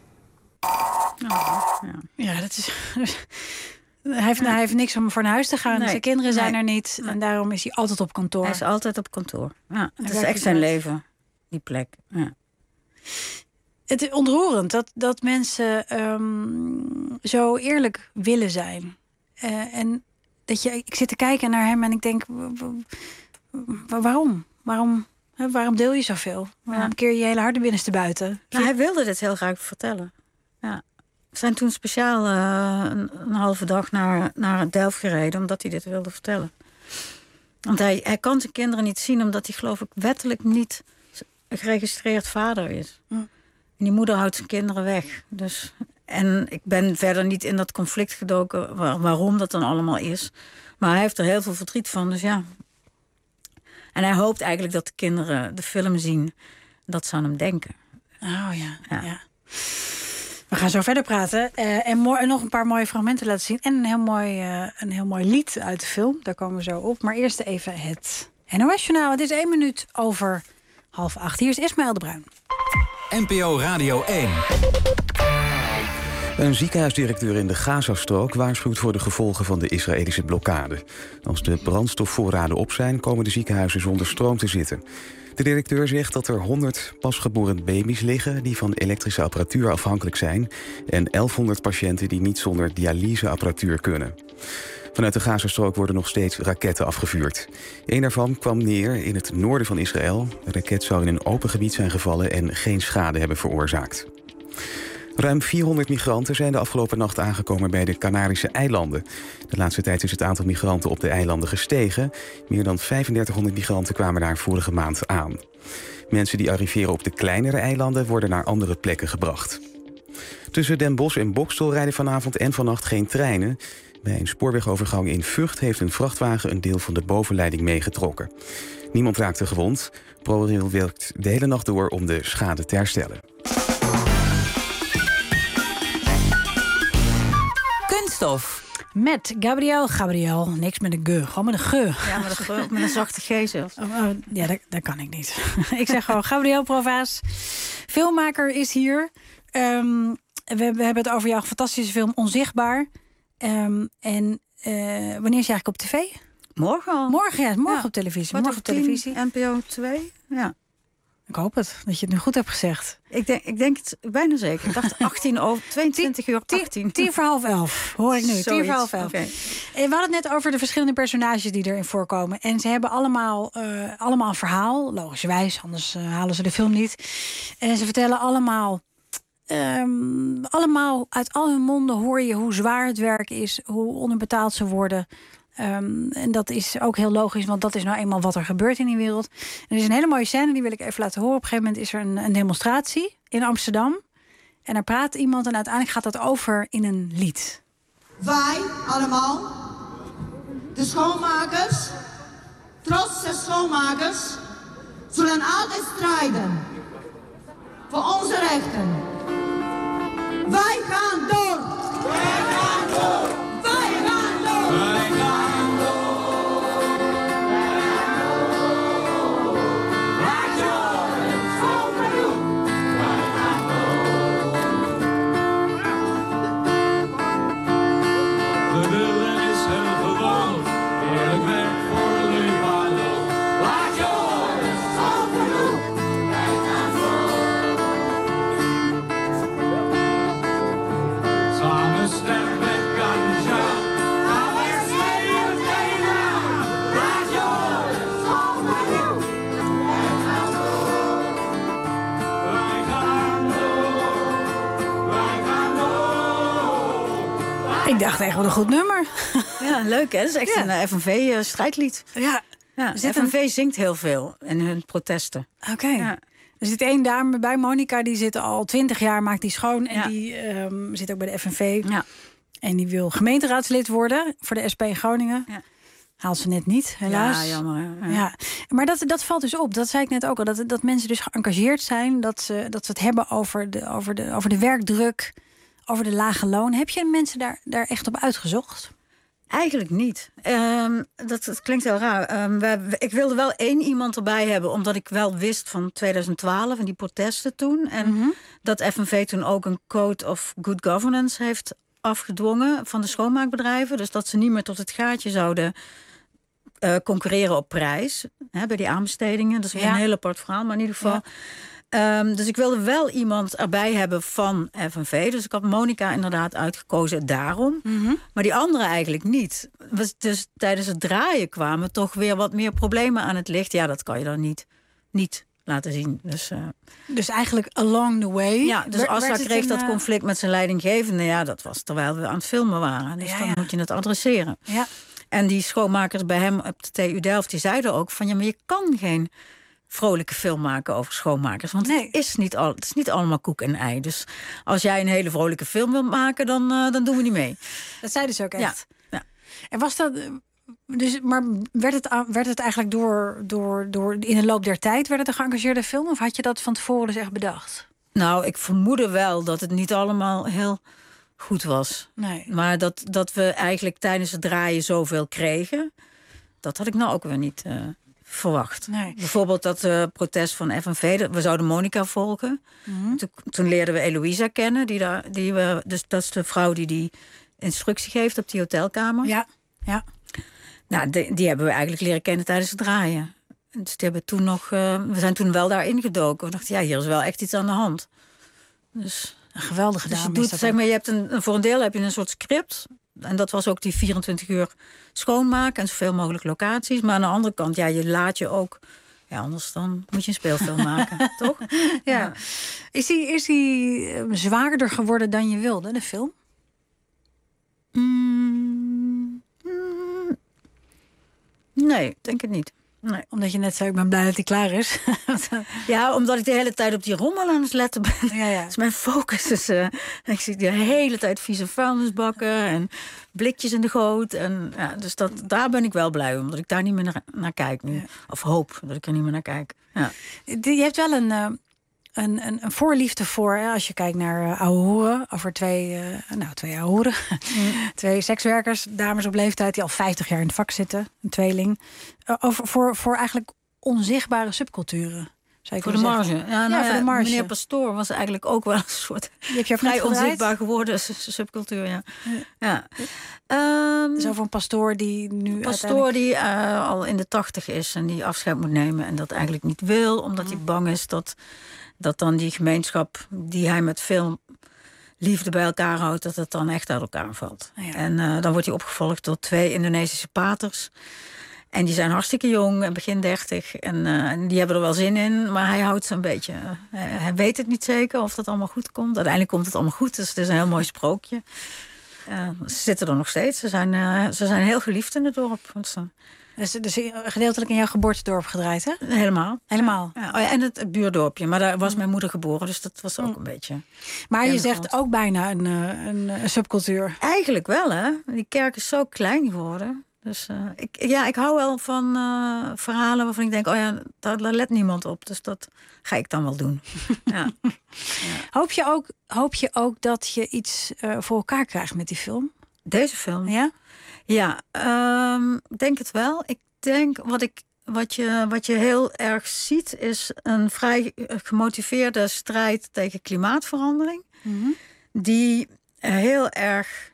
Ja, dat is... Hij heeft niks om voor naar huis te gaan.
Nee,
zijn kinderen zijn er niet. En daarom is hij altijd op kantoor.
Hij is altijd op kantoor. Ja, het is echt zijn leven, die plek. Ja.
Het is ontroerend dat mensen zo eerlijk willen zijn. En dat ik zit te kijken naar hem en ik denk... Waarom? Waarom deel je zoveel? Waarom keer je hele harde binnenste buiten?
Nou, hij wilde dit heel graag vertellen. Ja. We zijn toen speciaal een halve dag naar Delft gereden... omdat hij dit wilde vertellen. Want hij kan zijn kinderen niet zien... omdat hij, geloof ik, wettelijk niet geregistreerd vader is. En die moeder houdt zijn kinderen weg. Dus, en ik ben verder niet in dat conflict gedoken... waarom dat dan allemaal is. Maar hij heeft er heel veel verdriet van, dus ja. En hij hoopt eigenlijk dat de kinderen de film zien... dat ze aan hem denken.
Oh ja. We gaan zo verder praten. En nog een paar mooie fragmenten laten zien. En een heel mooi lied uit de film. Daar komen we zo op. Maar eerst even het NOS-journaal. Het is 1 minuut over 7:30. Hier is Ismaël de Bruin.
NPO Radio 1. Een ziekenhuisdirecteur in de Gazastrook waarschuwt voor de gevolgen van de Israëlische blokkade. Als de brandstofvoorraden op zijn, komen de ziekenhuizen zonder stroom te zitten. De directeur zegt dat er 100 pasgeboren baby's liggen die van elektrische apparatuur afhankelijk zijn en 1100 patiënten die niet zonder dialyseapparatuur kunnen. Vanuit de Gazastrook worden nog steeds raketten afgevuurd. Eén daarvan kwam neer in het noorden van Israël. De raket zou in een open gebied zijn gevallen en geen schade hebben veroorzaakt. Ruim 400 migranten zijn de afgelopen nacht aangekomen bij de Canarische eilanden. De laatste tijd is het aantal migranten op de eilanden gestegen. Meer dan 3500 migranten kwamen daar vorige maand aan. Mensen die arriveren op de kleinere eilanden worden naar andere plekken gebracht. Tussen Den Bosch en Boxtel rijden vanavond en vannacht geen treinen. Bij een spoorwegovergang in Vught heeft een vrachtwagen een deel van de bovenleiding meegetrokken. Niemand raakte gewond. ProRail werkt de hele nacht door om de schade te herstellen.
Kunststof.
Met Gabriel. Niks met een G, gewoon met een G.
Ja, met een zachte G zelfs.
Ja, dat kan ik niet. Ik zeg gewoon Gabriel Provaas. Filmmaker is hier. We hebben het over jouw fantastische film Onzichtbaar. En wanneer is je eigenlijk op tv?
Morgen al.
Morgen op televisie. Morgen op televisie.
NPO 2, ja.
Ik hoop het, dat je het nu goed hebt gezegd.
Ik denk het bijna zeker. Ik dacht 22 uur 18.
11:10, hoor ik nu. 11:10.
Okay.
We hadden het net over de verschillende personages die erin voorkomen. En ze hebben allemaal een verhaal, logischerwijs, anders halen ze de film niet. En ze vertellen allemaal uit al hun monden hoor je hoe zwaar het werk is, hoe onderbetaald ze worden. En dat is ook heel logisch, want dat is nou eenmaal wat er gebeurt in die wereld. En er is een hele mooie scène, die wil ik even laten horen. Op een gegeven moment is er een demonstratie in Amsterdam. En daar praat iemand en uiteindelijk gaat dat over in een lied.
Wij allemaal, de schoonmakers, trotse schoonmakers, zullen altijd strijden voor onze rechten. Wij gaan door! Wij gaan door! Wij gaan door! Wij gaan door! Wij gaan door! Wij gaan door!
We willen is heel gewoon, eerlijk werk voor een leefbaarloon. Laat je horen, zo genoeg! Wij gaan door! Samen sterk met Kanja, gaan we sneeuw tegenaan. Laat je horen, zo genoeg! Wij gaan door! Wij gaan door! Wij gaan door!
Ik dacht echt, wat een goed nummer.
Ja, leuk hè? Dat is echt een FNV-strijdlied.
Ja.
FNV zingt heel veel in hun protesten.
Oké. Ja. Er zit één dame bij, Monica, die zit al 20 jaar, maakt die schoon. En die zit ook bij de FNV.
Ja.
En die wil gemeenteraadslid worden voor de SP in Groningen.
Ja.
Haalt ze net niet, helaas.
Ja, jammer. Hè?
Ja. Maar dat valt dus op. Dat zei ik net ook al. Dat mensen dus geëngageerd zijn. Dat ze het hebben over de werkdruk. Over de lage loon. Heb je mensen daar echt op uitgezocht?
Eigenlijk niet. Dat klinkt heel raar. Ik wilde wel 1 iemand erbij hebben, omdat ik wel wist van 2012 en die protesten toen. En dat FNV toen ook een Code of Good Governance heeft afgedwongen van de schoonmaakbedrijven. Dus dat ze niet meer tot het gaatje zouden concurreren op prijs. Hè, bij die aanbestedingen. Dat is weer een heel apart verhaal, maar in ieder geval. Ja. Dus ik wilde wel iemand erbij hebben van FNV. Dus ik had Monica inderdaad uitgekozen daarom. Maar die andere eigenlijk niet. Dus tijdens het draaien kwamen toch weer wat meer problemen aan het licht. Ja, dat kan je dan niet laten zien.
Dus eigenlijk along the way.
Ja, dus Assa kreeg dat conflict met zijn leidinggevende. Ja, dat was terwijl we aan het filmen waren. Dus dan moet je het adresseren.
Ja.
En die schoonmakers bij hem op de TU Delft, die zeiden ook van... ja, maar je kan geen vrolijke film maken over schoonmakers. Want het is niet allemaal koek en ei. Dus als jij een hele vrolijke film wilt maken, dan doen we niet mee.
Dat zeiden ze ook echt.
Ja.
En was dat... Dus, maar werd het eigenlijk door in de loop der tijd... werd het een geëngageerde film? Of had je dat van tevoren dus echt bedacht?
Nou, ik vermoedde wel dat het niet allemaal heel goed was.
Nee.
Maar dat we eigenlijk tijdens het draaien zoveel kregen... dat had ik nou ook weer niet verwacht.
Nee.
Bijvoorbeeld dat protest van FNV. We zouden Monica volgen. Toen leerden we Eloïsa kennen. Dus dat is de vrouw die instructie geeft op die hotelkamer.
Ja.
Nou, die hebben we eigenlijk leren kennen tijdens het draaien. Dus die hebben toen we zijn toen wel daar ingedoken. We dachten, hier is wel echt iets aan de hand. Dus
een geweldige dame.
Dus je hebt voor een deel heb je een soort script. En dat was ook die 24 uur schoonmaken en zoveel mogelijk locaties. Maar aan de andere kant, je laat je ook... Ja, anders dan moet je een speelfilm maken, toch?
Ja. Is die zwaarder geworden dan je wilde, de film?
Nee, denk het niet. Nee.
Omdat je net zei, ik ben blij dat hij klaar is.
Ja, omdat ik de hele tijd op die rommel aan het letten ben. Ja. Dat is mijn focus. Dus, ik zie de hele tijd vieze vuilnisbakken en blikjes in de goot. En, dus daar ben ik wel blij om, omdat ik daar niet meer naar kijk nu. Ja. Of hoop dat ik er niet meer naar kijk. Ja.
Je hebt wel een voorliefde voor, als je kijkt naar ouwe hoeren, over twee ouwe hoeren. 2 sekswerkers, dames op leeftijd die al 50 jaar in het vak zitten, een tweeling. Voor eigenlijk onzichtbare subculturen.
Voor de marge. Voor de marge. Meneer Pastoor was eigenlijk ook wel een soort vrij onzichtbaar geworden subcultuur. Ja.
Dus over een pastoor die nu
die al in de 80 is en die afscheid moet nemen en dat eigenlijk niet wil, omdat hij bang is dat dan die gemeenschap die hij met veel liefde bij elkaar houdt, dat het dan echt uit elkaar valt. Ja. En dan wordt hij opgevolgd door 2 Indonesische paters. En die zijn hartstikke jong en begin 30. En die hebben er wel zin in, maar hij houdt ze een beetje... hij weet het niet zeker of dat allemaal goed komt. Uiteindelijk komt het allemaal goed, dus het is een heel mooi sprookje. Ze zitten er nog steeds. Ze zijn heel geliefd in het dorp.
Dus gedeeltelijk in jouw geboortedorp gedraaid, hè?
Helemaal.
Ja.
En het buurdorpje. Maar daar was mijn moeder geboren, dus dat was ook een beetje...
Maar je zegt ook bijna een subcultuur.
Eigenlijk wel, hè? Die kerk is zo klein geworden. Dus ik hou wel van verhalen waarvan ik denk... daar let niemand op, dus dat ga ik dan wel doen. Ja.
Hoop je ook dat je iets voor elkaar krijgt met die film?
Deze film?
Ja?
Ja, ik denk het wel. Ik denk wat je heel erg ziet is een vrij gemotiveerde strijd tegen klimaatverandering. Die heel erg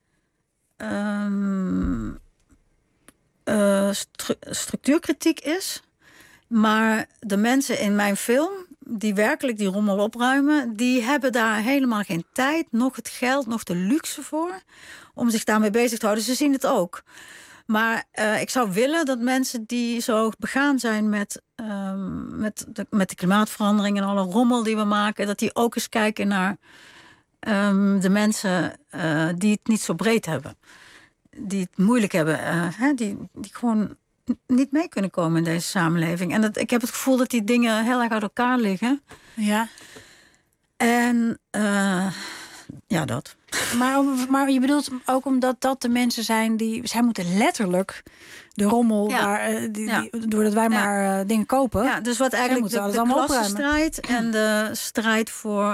structuurkritiek is. Maar de mensen in mijn film die werkelijk die rommel opruimen, die hebben daar helemaal geen tijd, nog het geld, nog de luxe voor om zich daarmee bezig te houden. Ze zien het ook. Maar ik zou willen dat mensen die zo begaan zijn met de klimaatverandering en alle rommel die we maken, dat die ook eens kijken naar de mensen die het niet zo breed hebben. Die het moeilijk hebben. Die gewoon niet mee kunnen komen in deze samenleving. En ik heb het gevoel dat die dingen heel erg uit elkaar liggen.
Ja.
En Ja, dat.
Maar je bedoelt ook omdat dat de mensen zijn die... Zij moeten letterlijk de rommel... doordat wij maar dingen kopen...
Ja, dus wat eigenlijk de klassenstrijd... en de strijd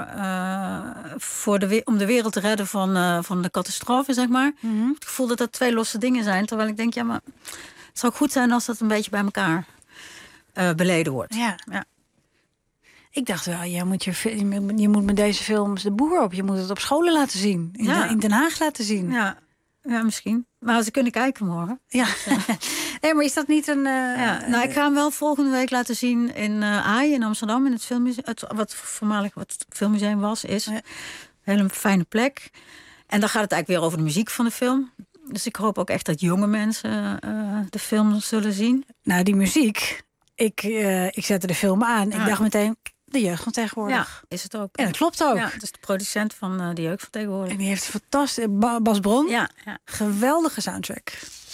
om de wereld te redden van de catastrofe, zeg maar. Mm-hmm. Het gevoel dat dat 2 losse dingen zijn. Terwijl ik denk, ja, maar het zou goed zijn... als dat een beetje bij elkaar beleden wordt.
Ja. Ik dacht wel, je moet met deze films de boer op. Je moet het op scholen laten zien. In Den Haag laten zien.
Ja, misschien. Maar ze kunnen kijken morgen.
Ja. Nee, maar is dat niet een...
ik ga hem wel volgende week laten zien in AI in Amsterdam. In het filmmuseum. Wat voormalig het filmmuseum was, is. Een hele fijne plek. En dan gaat het eigenlijk weer over de muziek van de film. Dus ik hoop ook echt dat jonge mensen de film zullen zien.
Nou, die muziek... Ik zette de film aan. Ik dacht meteen, de jeugd van tegenwoordig.
Ja, is het ook.
En dat klopt ook.
Ja, het is de producent van de jeugd van tegenwoordig.
En die heeft een fantastisch... Bas Bron.
Ja.
Geweldige soundtrack.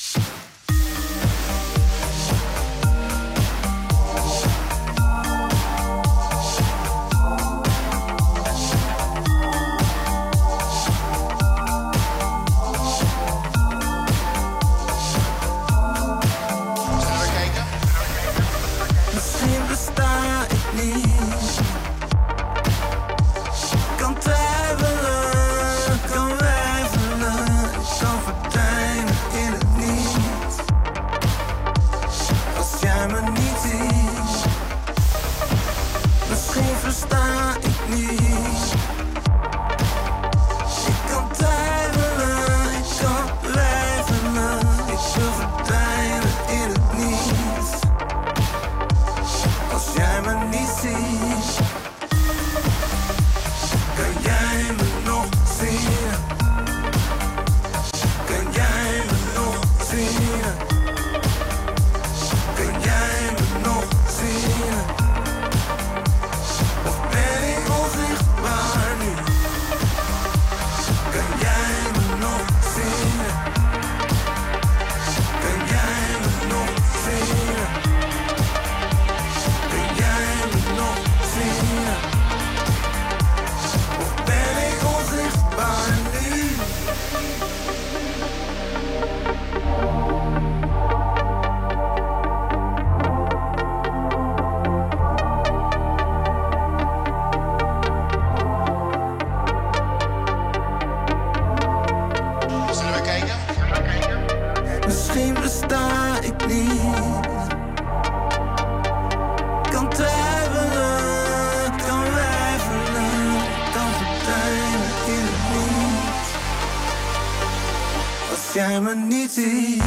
jij me niet ziet.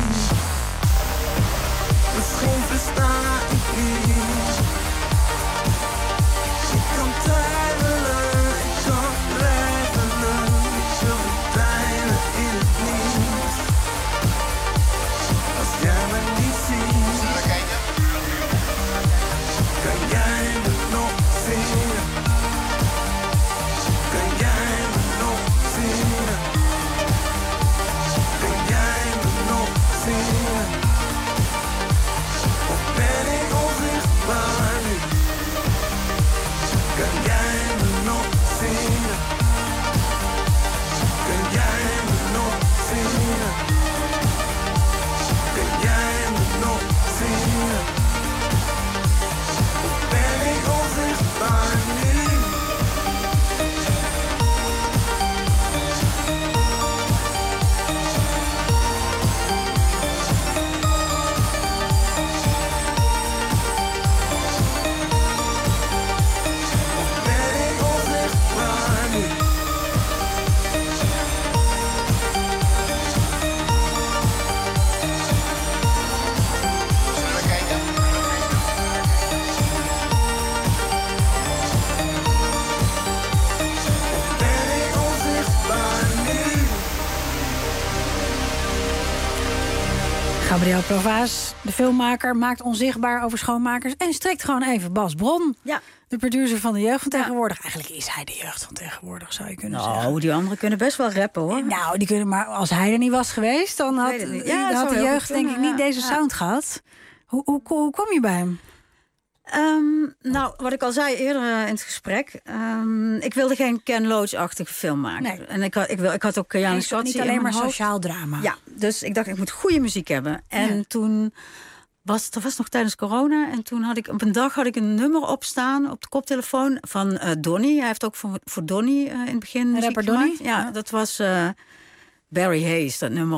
Misschien versta ik niet. Ik kan twijfelen, ik kan blijven. Ik wil verdwijnen in het niets. Als jij me niet ziet. Zullen we kijken? Kan jij me nog zien? Kan jij me nog zien? Kan jij me nog zien? Of ben ik onzichtbaar nu? Kan jij me nog zien? Kan jij me nog zien? Kan jij me nog zien? Of ben ik onzichtbaar nu?
Gabriel Provaas, de filmmaker, maakt onzichtbaar over schoonmakers en strikt gewoon even Bas Bron.
Ja.
De producer van de jeugd van tegenwoordig. Eigenlijk is hij de jeugd van tegenwoordig, zou je kunnen zeggen.
Nou, die anderen kunnen best wel rappen, hoor.
Nou, die kunnen, maar als hij er niet was geweest, dan had, had de jeugd denk ik niet deze sound gehad. Hoe kom je bij hem?
Nou, wat ik al zei eerder in het gesprek. Ik wilde geen Ken Loach-achtige film maken. Nee. En ik had ook Janis Katsi
niet alleen maar sociaal drama.
Ja, dus ik dacht, ik moet goede muziek hebben. En toen was nog tijdens corona. En toen had ik op een dag een nummer opstaan op de koptelefoon van Donny. Hij heeft ook voor Donny in het begin muziek
rapper
gemaakt.
Donny?
Ja, dat was Barry Hayes, dat nummer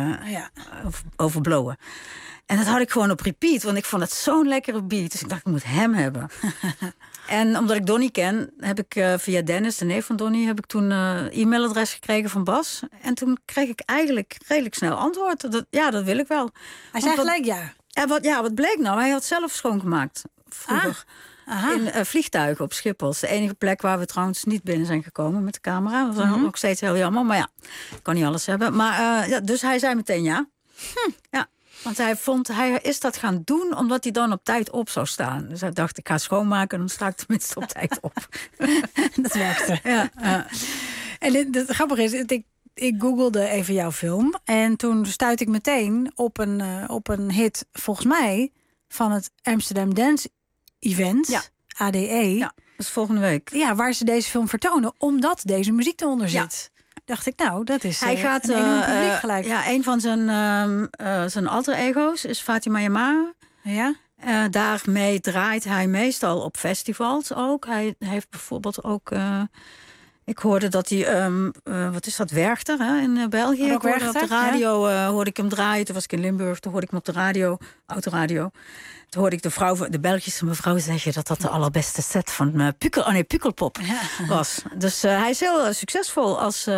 over blowen. En dat had ik gewoon op repeat, want ik vond het zo'n lekkere beat. Dus ik dacht, ik moet hem hebben. En omdat ik Donny ken, heb ik via Dennis, de neef van Donny, heb ik toen e-mailadres gekregen van Bas. En toen kreeg ik eigenlijk redelijk snel antwoord. Dat wil ik wel.
Hij zei gelijk ja.
En wat bleek nou? Hij had zelf schoongemaakt vroeger. In vliegtuigen op Schiphol. Dat is de enige plek waar we trouwens niet binnen zijn gekomen met de camera. Dat was nog steeds heel jammer. Maar ja, ik kan niet alles hebben. Maar, dus hij zei meteen ja. Ja. Want hij is dat gaan doen omdat hij dan op tijd op zou staan. Dus hij dacht, ik ga schoonmaken en dan sta ik tenminste op tijd op.
Dat werkte.
Ja.
En het grappige is, ik googelde even jouw film. En toen stuitte ik meteen op een hit, volgens mij, van het Amsterdam Dance Event, ADE.
Ja, dat is volgende week.
Ja, waar ze deze film vertonen, omdat deze muziek eronder zit. Dacht ik, nou, dat is
hij gaat,
een enorm publiek gelijk.
Ja, een van zijn alter ego's is Fatima Yamara.
Ja?
Daarmee draait hij meestal op festivals ook. Hij heeft bijvoorbeeld ook... ik hoorde dat hij, wat is dat, Werchter in België. Ik hoorde op de radio hoorde ik hem draaien. Toen was ik in Limburg, toen hoorde ik hem op de radio, autoradio. Toen hoorde ik de Belgische mevrouw zeggen dat dat de allerbeste set van Pukkelpop was. Dus hij is heel succesvol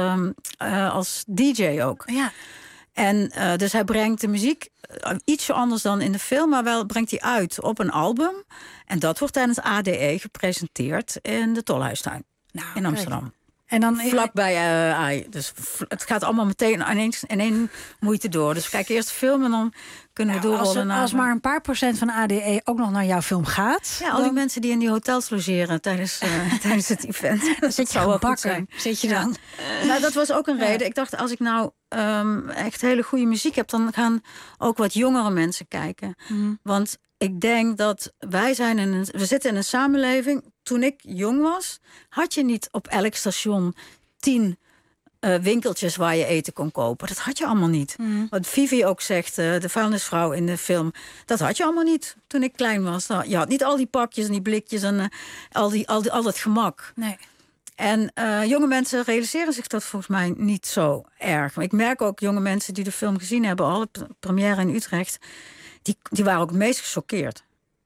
als DJ ook.
Ja.
En dus hij brengt de muziek ietsje anders dan in de film, maar wel brengt hij uit op een album. En dat wordt tijdens ADE gepresenteerd in de Tolhuistuin in Amsterdam. Kijk.
En dan
vlakbij AI. Dus het gaat allemaal meteen in één moeite door. Dus kijk eerst de film en dan kunnen we doorrollen naar...
Als maar een paar procent van ADE ook nog naar jouw film gaat...
Ja, al die mensen die in die hotels logeren tijdens het event.
Dat zit je
zou wel
bakken.
goed zijn.
Zit je dan?
Nou, dat was ook een reden. Ik dacht, als ik nou echt hele goede muziek heb... dan gaan ook wat jongere mensen kijken. Want ik denk dat we zitten in een samenleving... Toen ik jong was, had je niet op elk station 10 winkeltjes waar je eten kon kopen. Dat had je allemaal niet. Wat Vivi ook zegt, de vuilnisvrouw in de film... dat had je allemaal niet toen ik klein was. Je had niet al die pakjes en die blikjes en al dat gemak.
Nee.
En jonge mensen realiseren zich dat volgens mij niet zo erg. Maar ik merk ook jonge mensen die de film gezien hebben... al de première in Utrecht, die waren ook het meest gechoqueerd.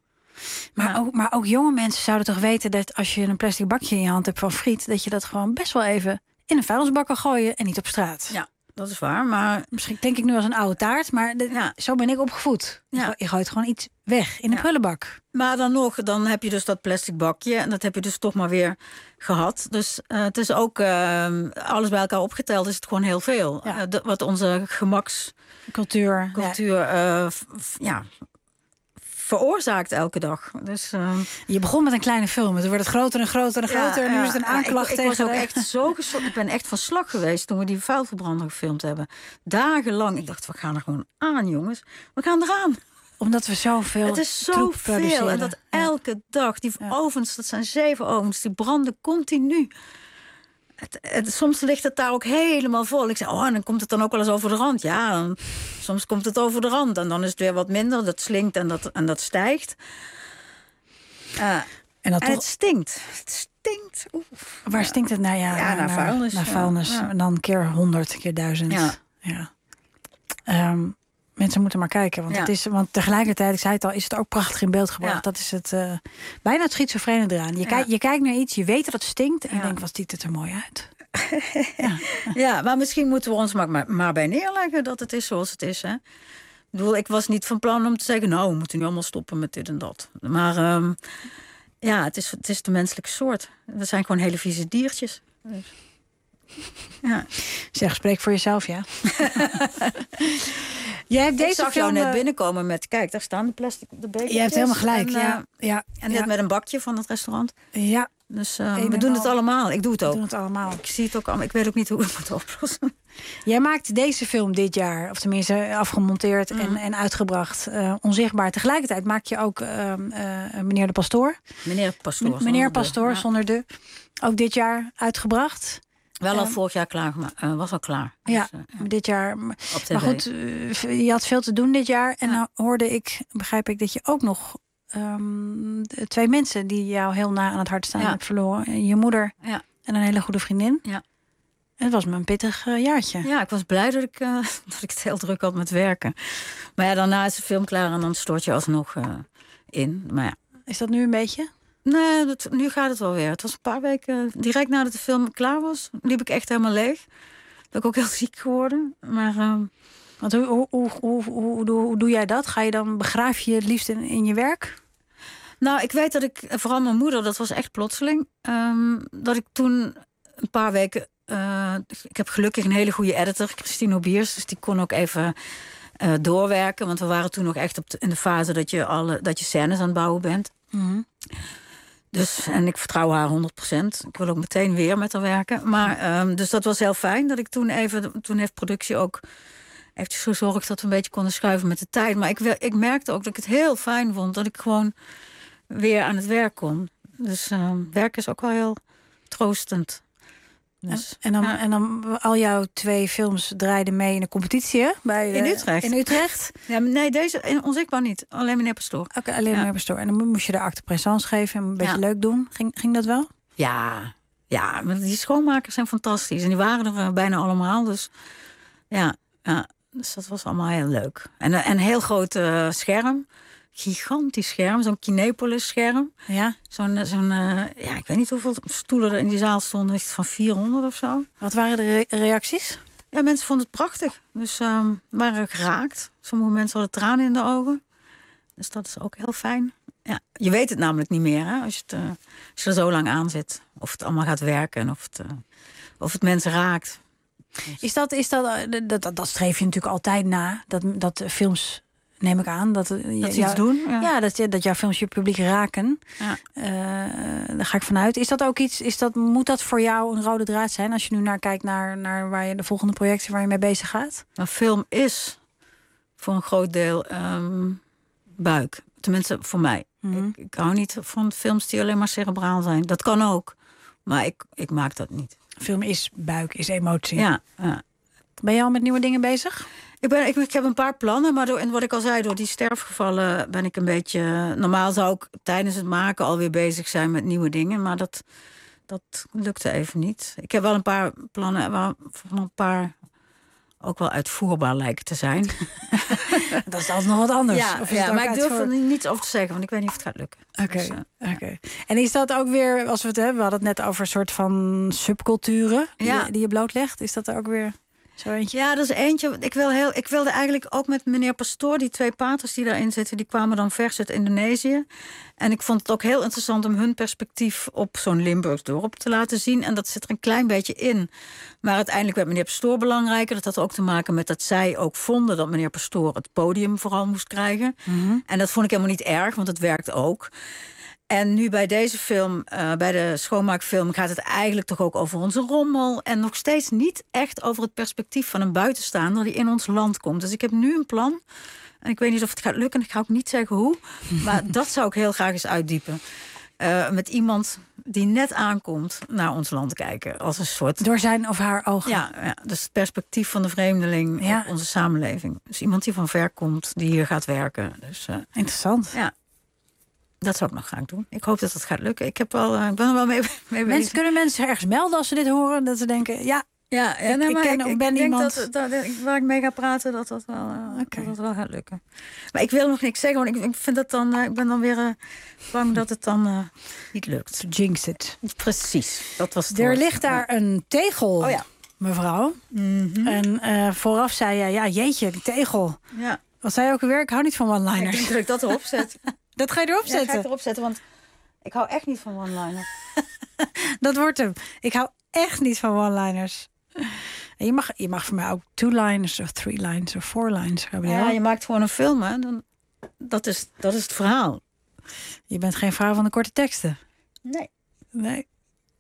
Maar ook jonge mensen zouden toch weten dat als je een plastic bakje in je hand hebt van friet... dat je dat gewoon best wel even in een vuilnisbak kan gooien en niet op straat.
Ja, dat is waar. Maar
misschien denk ik nu als een oude taart, maar zo ben ik opgevoed.
Ja.
Je gooit gewoon iets weg in de prullenbak.
Maar dan heb je dus dat plastic bakje en dat heb je dus toch maar weer gehad. Dus het is ook, alles bij elkaar opgeteld is het gewoon heel veel.
Ja.
Wat onze gemakscultuur veroorzaakt elke dag. Dus,
je begon met een kleine film. Het wordt het groter en groter en groter. En nu is het een aanklacht tegen...
Ik was ook echt zo geschokt. Ik ben echt van slag geweest toen we die vuilverbrander gefilmd hebben. Dagenlang. Ik dacht, we gaan er gewoon aan, jongens. We gaan eraan.
Omdat we zoveel
Het is zoveel. En dat elke dag. Die ovens, dat zijn 7 ovens. Die branden continu. Soms ligt het daar ook helemaal vol. Ik zeg, en dan komt het dan ook wel eens over de rand. Ja, soms komt het over de rand. En dan is het weer wat minder. Dat slinkt en dat stijgt. En het stinkt. Het stinkt.
Waar stinkt het naar? Ja,
naar vuilnis.
Naar vuilnis. Ja. En dan keer 100, keer 1000. Ja. Mensen moeten maar kijken. Want tegelijkertijd, ik zei het al, is het ook prachtig in beeld gebracht. Ja. Dat is het bijna het schizofrene eraan. Je kijkt naar iets, je weet dat het stinkt. En je denkt, wat ziet het er mooi uit.
Ja, maar misschien moeten we ons maar bij neerleggen dat het is zoals het is. Hè? Ik bedoel, ik was niet van plan om te zeggen... nou, we moeten nu allemaal stoppen met dit en dat. Maar het is de menselijke soort. We zijn gewoon hele vieze diertjes. Dus. Ja.
Zeg, spreek voor jezelf, ja. Jij hebt deze
zag
film
jou net binnenkomen met... Kijk, daar staan de bekertjes.
Je hebt helemaal gelijk,
En dit met een bakje van het restaurant.
Ja.
Dus we doen het allemaal. Ik doe het ook.
We doen het allemaal.
Ik zie het ook allemaal. Ik weet ook niet hoe ik het moet oplossen.
Jij maakt deze film dit jaar, of tenminste afgemonteerd en uitgebracht, onzichtbaar. Tegelijkertijd maak je ook Meneer de Pastoor. Meneer Pastoor, zonder de. Ook dit jaar uitgebracht.
Wel al vorig jaar klaar, maar was al klaar.
Ja, dus, dit jaar. Maar goed, je had veel te doen dit jaar. En nou begrijp ik dat je ook nog 2 mensen die jou heel na aan het hart staan hebt verloren. Je moeder en een hele goede vriendin. Ja. Het was me een pittig jaartje.
Ja, ik was blij dat ik het heel druk had met werken. Maar ja, daarna is de film klaar en dan stort je alsnog in. Maar ja.
Is dat nu een beetje?
Nee, nu gaat het wel weer. Het was een paar weken, direct nadat de film klaar was, liep ik echt helemaal leeg. Ben ik ook heel ziek geworden. Maar
want hoe doe jij dat? Ga je dan begraaf je het liefst in je werk?
Nou, ik weet dat ik, vooral mijn moeder, dat was echt plotseling, dat ik toen een paar weken. Ik heb gelukkig een hele goede editor, Christine Obiers, dus die kon ook even doorwerken. Want we waren toen nog echt in de fase dat je scènes aan het bouwen bent. Mm-hmm. Dus, en ik vertrouw haar 100%. Ik wil ook meteen weer met haar werken. Maar, dus dat was heel fijn dat ik toen heeft productie ook eventjes gezorgd dat we een beetje konden schuiven met de tijd. Maar ik merkte ook dat ik het heel fijn vond dat ik gewoon weer aan het werk kon. Dus werk is ook wel heel troostend. Dus,
en dan al jouw 2 films draaiden mee in de competitie, hè?
In Utrecht.
In Utrecht?
Ja, nee, deze onzichtbaar niet. Alleen Meneer Pastoor.
Oké, alleen Meneer Pastoor. En dan moest je de acte présence geven en een beetje leuk doen. Ging dat wel?
Ja, maar die schoonmakers zijn fantastisch. En die waren er bijna allemaal. Dus ja, dus dat was allemaal heel leuk. En een heel groot scherm. Gigantisch scherm, zo'n Kinepolis scherm.
Ja.
Ik weet niet hoeveel stoelen er in die zaal stonden, van 400 of zo.
Wat waren de reacties?
Ja, mensen vonden het prachtig. Dus waren geraakt. Sommige mensen hadden tranen in de ogen. Dus dat is ook heel fijn. Ja, je weet het namelijk niet meer, hè, als je er zo lang aan zit. Of het allemaal gaat werken en of het mensen raakt.
Dat streef je natuurlijk altijd na, dat films, neem ik aan, dat ze iets doen. Ja, dat jouw films je publiek raken. Ja. Daar ga ik vanuit. Is dat ook iets? Moet dat voor jou een rode draad zijn als je nu kijkt naar waar je de volgende projecten waar je mee bezig gaat?
Een film is voor een groot deel buik. Tenminste, voor mij. Mm-hmm. Ik hou niet van films die alleen maar cerebraal zijn. Dat kan ook, maar ik maak dat niet.
Film is buik, is emotie.
Ja.
Ben je al met nieuwe dingen bezig?
Ik heb een paar plannen, maar en wat ik al zei, door die sterfgevallen ben ik een beetje. Normaal zou ik tijdens het maken alweer bezig zijn met nieuwe dingen, maar dat lukte even niet. Ik heb wel een paar plannen waarvan een paar ook wel uitvoerbaar lijken te zijn.
Dat is altijd nog wat anders.
Ja, maar ik durf er niets over te zeggen, want ik weet niet of het gaat lukken.
Oké. En is dat ook weer, als we het hebben, we hadden het net over een soort van subculturen die je blootlegt. Is dat er ook weer zo eentje?
Ja, dat is eentje. Ik wilde eigenlijk ook met Meneer Pastoor, die 2 paters die daarin zitten, die kwamen dan vers uit Indonesië. En ik vond het ook heel interessant om hun perspectief op zo'n Limburgs dorp te laten zien. En dat zit er een klein beetje in. Maar uiteindelijk werd Meneer Pastoor belangrijker. Dat had ook te maken met dat zij ook vonden dat Meneer Pastoor het podium vooral moest krijgen. Mm-hmm. En dat vond ik helemaal niet erg, want het werkt ook. En nu bij deze film, bij de schoonmaakfilm, gaat het eigenlijk toch ook over onze rommel. En nog steeds niet echt over het perspectief van een buitenstaander die in ons land komt. Dus ik heb nu een plan. En ik weet niet of het gaat lukken. Ik ga ook niet zeggen hoe. Maar dat zou ik heel graag eens uitdiepen. Met iemand die net aankomt naar ons land kijken. Als een soort.
Door zijn of haar ogen.
Ja, dus het perspectief van de vreemdeling op onze samenleving. Dus iemand die van ver komt, die hier gaat werken. Dus,
interessant.
Ja. Dat zou ik nog graag doen. Ik hoop dat het gaat lukken. Ik ben er wel mee bezig.
Kunnen mensen ergens melden als ze dit horen? Dat ze denken, ik ben iemand.
Waar ik mee ga praten, dat wel gaat lukken. Maar ik wil nog niks zeggen, want ik vind dat dan. Ik ben dan weer bang dat het dan niet lukt.
Jinx it.
Precies. Dat was het
er ligt daar een tegel, mevrouw.
Mm-hmm.
En vooraf zei je, jeetje, die tegel.
Ja.
Wat zei je ook alweer? Ik hou niet van one-liners.
Ik denk dat ik dat erop zet.
Dat ga je erop zetten?
Ja, ga ik erop zetten, want ik hou echt niet van one-liners.
Dat wordt hem. Ik hou echt niet van one-liners. En je mag voor mij ook 2-liners of 3-lines of 4-lines.
Ja, je maakt gewoon een film, hè. Dat is het verhaal.
Je bent geen vrouw van de korte teksten.
Nee.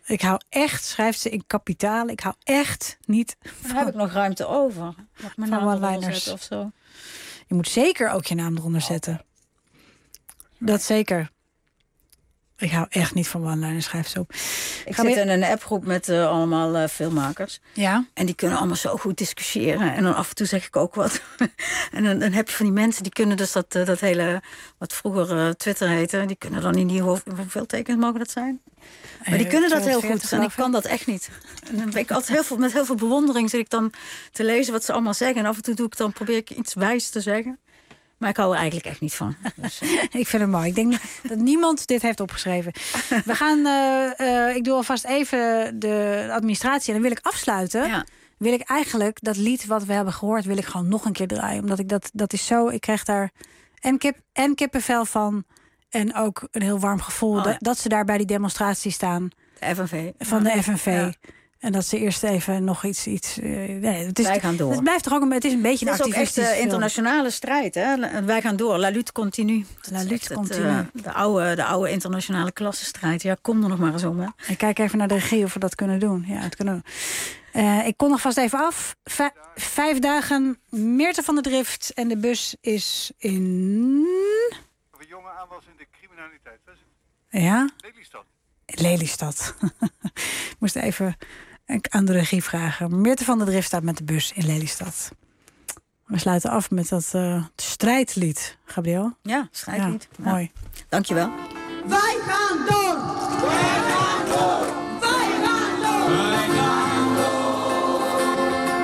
Ik hou echt, schrijft ze in kapitaal, ik hou echt niet
Dan heb ik nog ruimte over. Wat mijn naam eronder zetten of zo.
Je moet zeker ook je naam eronder zetten. Dat zeker. Ik hou echt niet van one-liners, schrijft ze op.
Ik zit in een appgroep met allemaal filmmakers.
Ja?
En die kunnen allemaal zo goed discussiëren. En dan af en toe zeg ik ook wat. En dan heb je van die mensen die kunnen dus dat hele... wat vroeger Twitter heette. Die kunnen dan in die hoeveel tekens mogen dat zijn? Maar die kunnen dat heel goed. En ik kan dat echt niet. En dan ben ik altijd met heel veel bewondering zit ik dan te lezen wat ze allemaal zeggen. En af en toe probeer ik iets wijs te zeggen. Maar ik hou er eigenlijk echt niet van. Dus,
ik vind het mooi. Ik denk dat niemand dit heeft opgeschreven. We gaan, ik doe alvast even de administratie. En dan wil ik afsluiten. Ja. Wil ik eigenlijk dat lied wat we hebben gehoord... wil ik gewoon nog een keer draaien. Omdat ik dat is zo... Ik krijg daar en kippenvel van... en ook een heel warm gevoel... dat ze daar bij die demonstratie staan.
De FNV.
Van de FNV. Ja. En dat ze eerst even nog iets
wij gaan door.
Het blijft toch ook het is een beetje een activistische film.
Het is ook echt internationale strijd. Hè? Wij gaan door. La lutte continue.
La lutte continue.
De oude internationale klassenstrijd. Ja, kom er nog maar eens om. Hè?
Ik kijk even naar de regie of we dat kunnen doen. Ja, het kunnen we. Ik kon nog vast even af. 5 dagen. Meerte van de Drift. En de bus is in...
Of een jonge aanwas in de criminaliteit.
Ja?
Lelystad.
Lelystad. Ik moest even aan de regie vragen. Meerte van de Drift staat met de bus in Lelystad. We sluiten af met dat strijdlied, Gabriel.
Ja, strijdlied.
Ja, mooi.
Dankjewel.
Wij gaan door! Wij gaan door! Wij gaan door! Wij gaan door!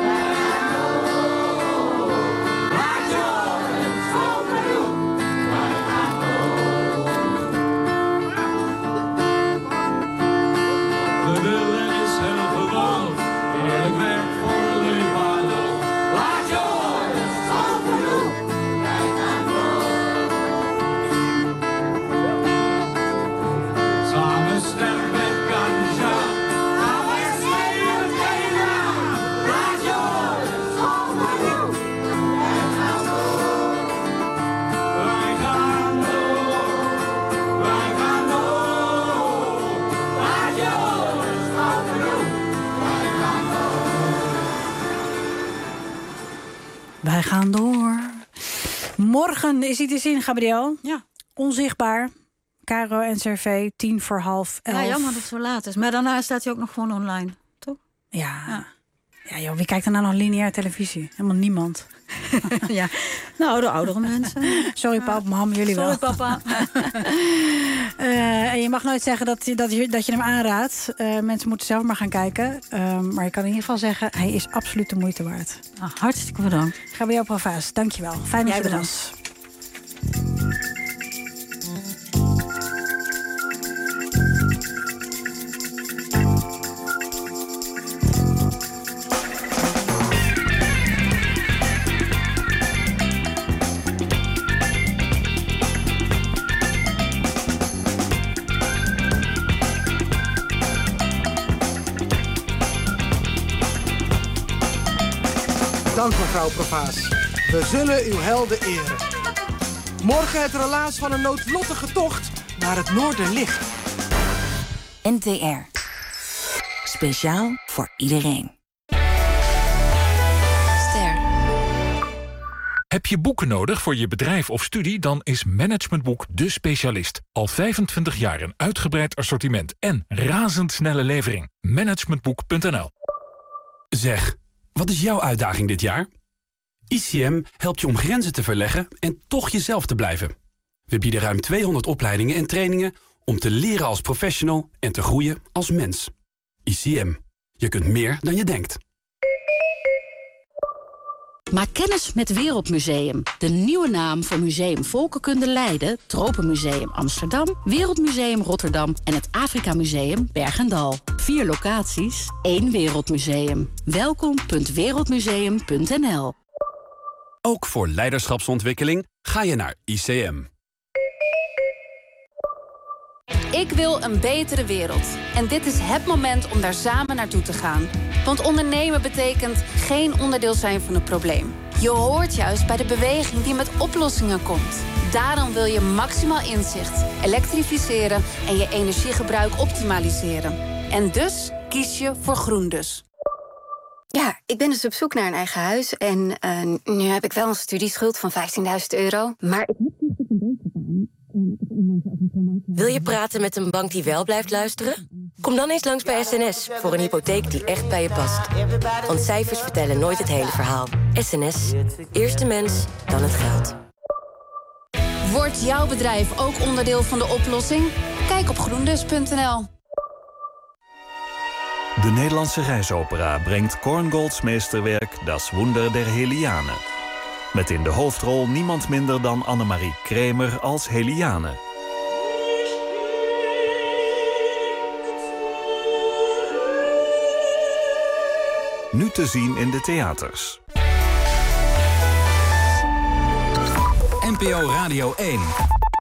Laat jongens open doen! Wij gaan door! We willen is heel gewoon. Eerlijk werk voor een leefbaar loon. Laat jongens open doen! Wij gaan door! Samen sterk met ganja. Gaan wij sleeën tegenaan. Laat jongens open doen! Wij gaan door! Wij gaan door! Wij gaan door! Laat jongens open doen! Wij gaan door!
Wij gaan door. Morgen is hij te zien, Gabriel.
Ja.
Onzichtbaar. Caro en NCRV, 11:10.
Ja, jammer dat het zo laat is. Maar daarna staat hij ook nog gewoon online, toch?
Ja. Ja, joh, wie kijkt er nou nog lineair televisie? Helemaal niemand.
Ja, nou, de oudere mensen.
Sorry, pap, mam, jullie wel.
Sorry, papa.
En je mag nooit zeggen dat je hem aanraadt. Mensen moeten zelf maar gaan kijken. Maar je kan in ieder geval zeggen, hij is absoluut de moeite waard.
Hartstikke bedankt.
Gabriel Provaas, dankjewel. Fijn dat je er was.
Dank mevrouw Provaas. We zullen uw helden eren. Morgen het relaas van een noodlottige tocht naar het Noorderlicht.
NTR. Speciaal voor iedereen.
Ster. Heb je boeken nodig voor je bedrijf of studie? Dan is Managementboek de specialist. Al 25 jaar een uitgebreid assortiment en razendsnelle levering. Managementboek.nl.
Zeg, wat is jouw uitdaging dit jaar? ICM helpt je om grenzen te verleggen en toch jezelf te blijven. We bieden ruim 200 opleidingen en trainingen om te leren als professional en te groeien als mens. ICM. Je kunt meer dan je denkt.
Maak kennis met Wereldmuseum. De nieuwe naam voor Museum Volkenkunde Leiden, Tropenmuseum Amsterdam, Wereldmuseum Rotterdam en het Afrika Museum Bergendal. 4 locaties, 1 Wereldmuseum. Welkom.wereldmuseum.nl.
Ook voor leiderschapsontwikkeling ga je naar ICM.
Ik wil een betere wereld. En dit is het moment om daar samen naartoe te gaan. Want ondernemen betekent geen onderdeel zijn van het probleem. Je hoort juist bij de beweging die met oplossingen komt. Daarom wil je maximaal inzicht, elektrificeren en je energiegebruik optimaliseren. En dus kies je voor GroenDus.
Ja, ik ben dus op zoek naar een eigen huis. En nu heb ik wel een studieschuld van €15.000. Maar ik heb niet een beetje aan.
Wil je praten met een bank die wel blijft luisteren? Kom dan eens langs bij SNS voor een hypotheek die echt bij je past. Want cijfers vertellen nooit het hele verhaal. SNS. Eerst de mens, dan het geld.
Wordt jouw bedrijf ook onderdeel van de oplossing? Kijk op groendus.nl.
De Nederlandse Reisopera brengt Korngolds meesterwerk Das Wunder der Heliane. Met in de hoofdrol niemand minder dan Annemarie Kremer als Heliane. Nu te zien in de theaters.
NPO Radio 1.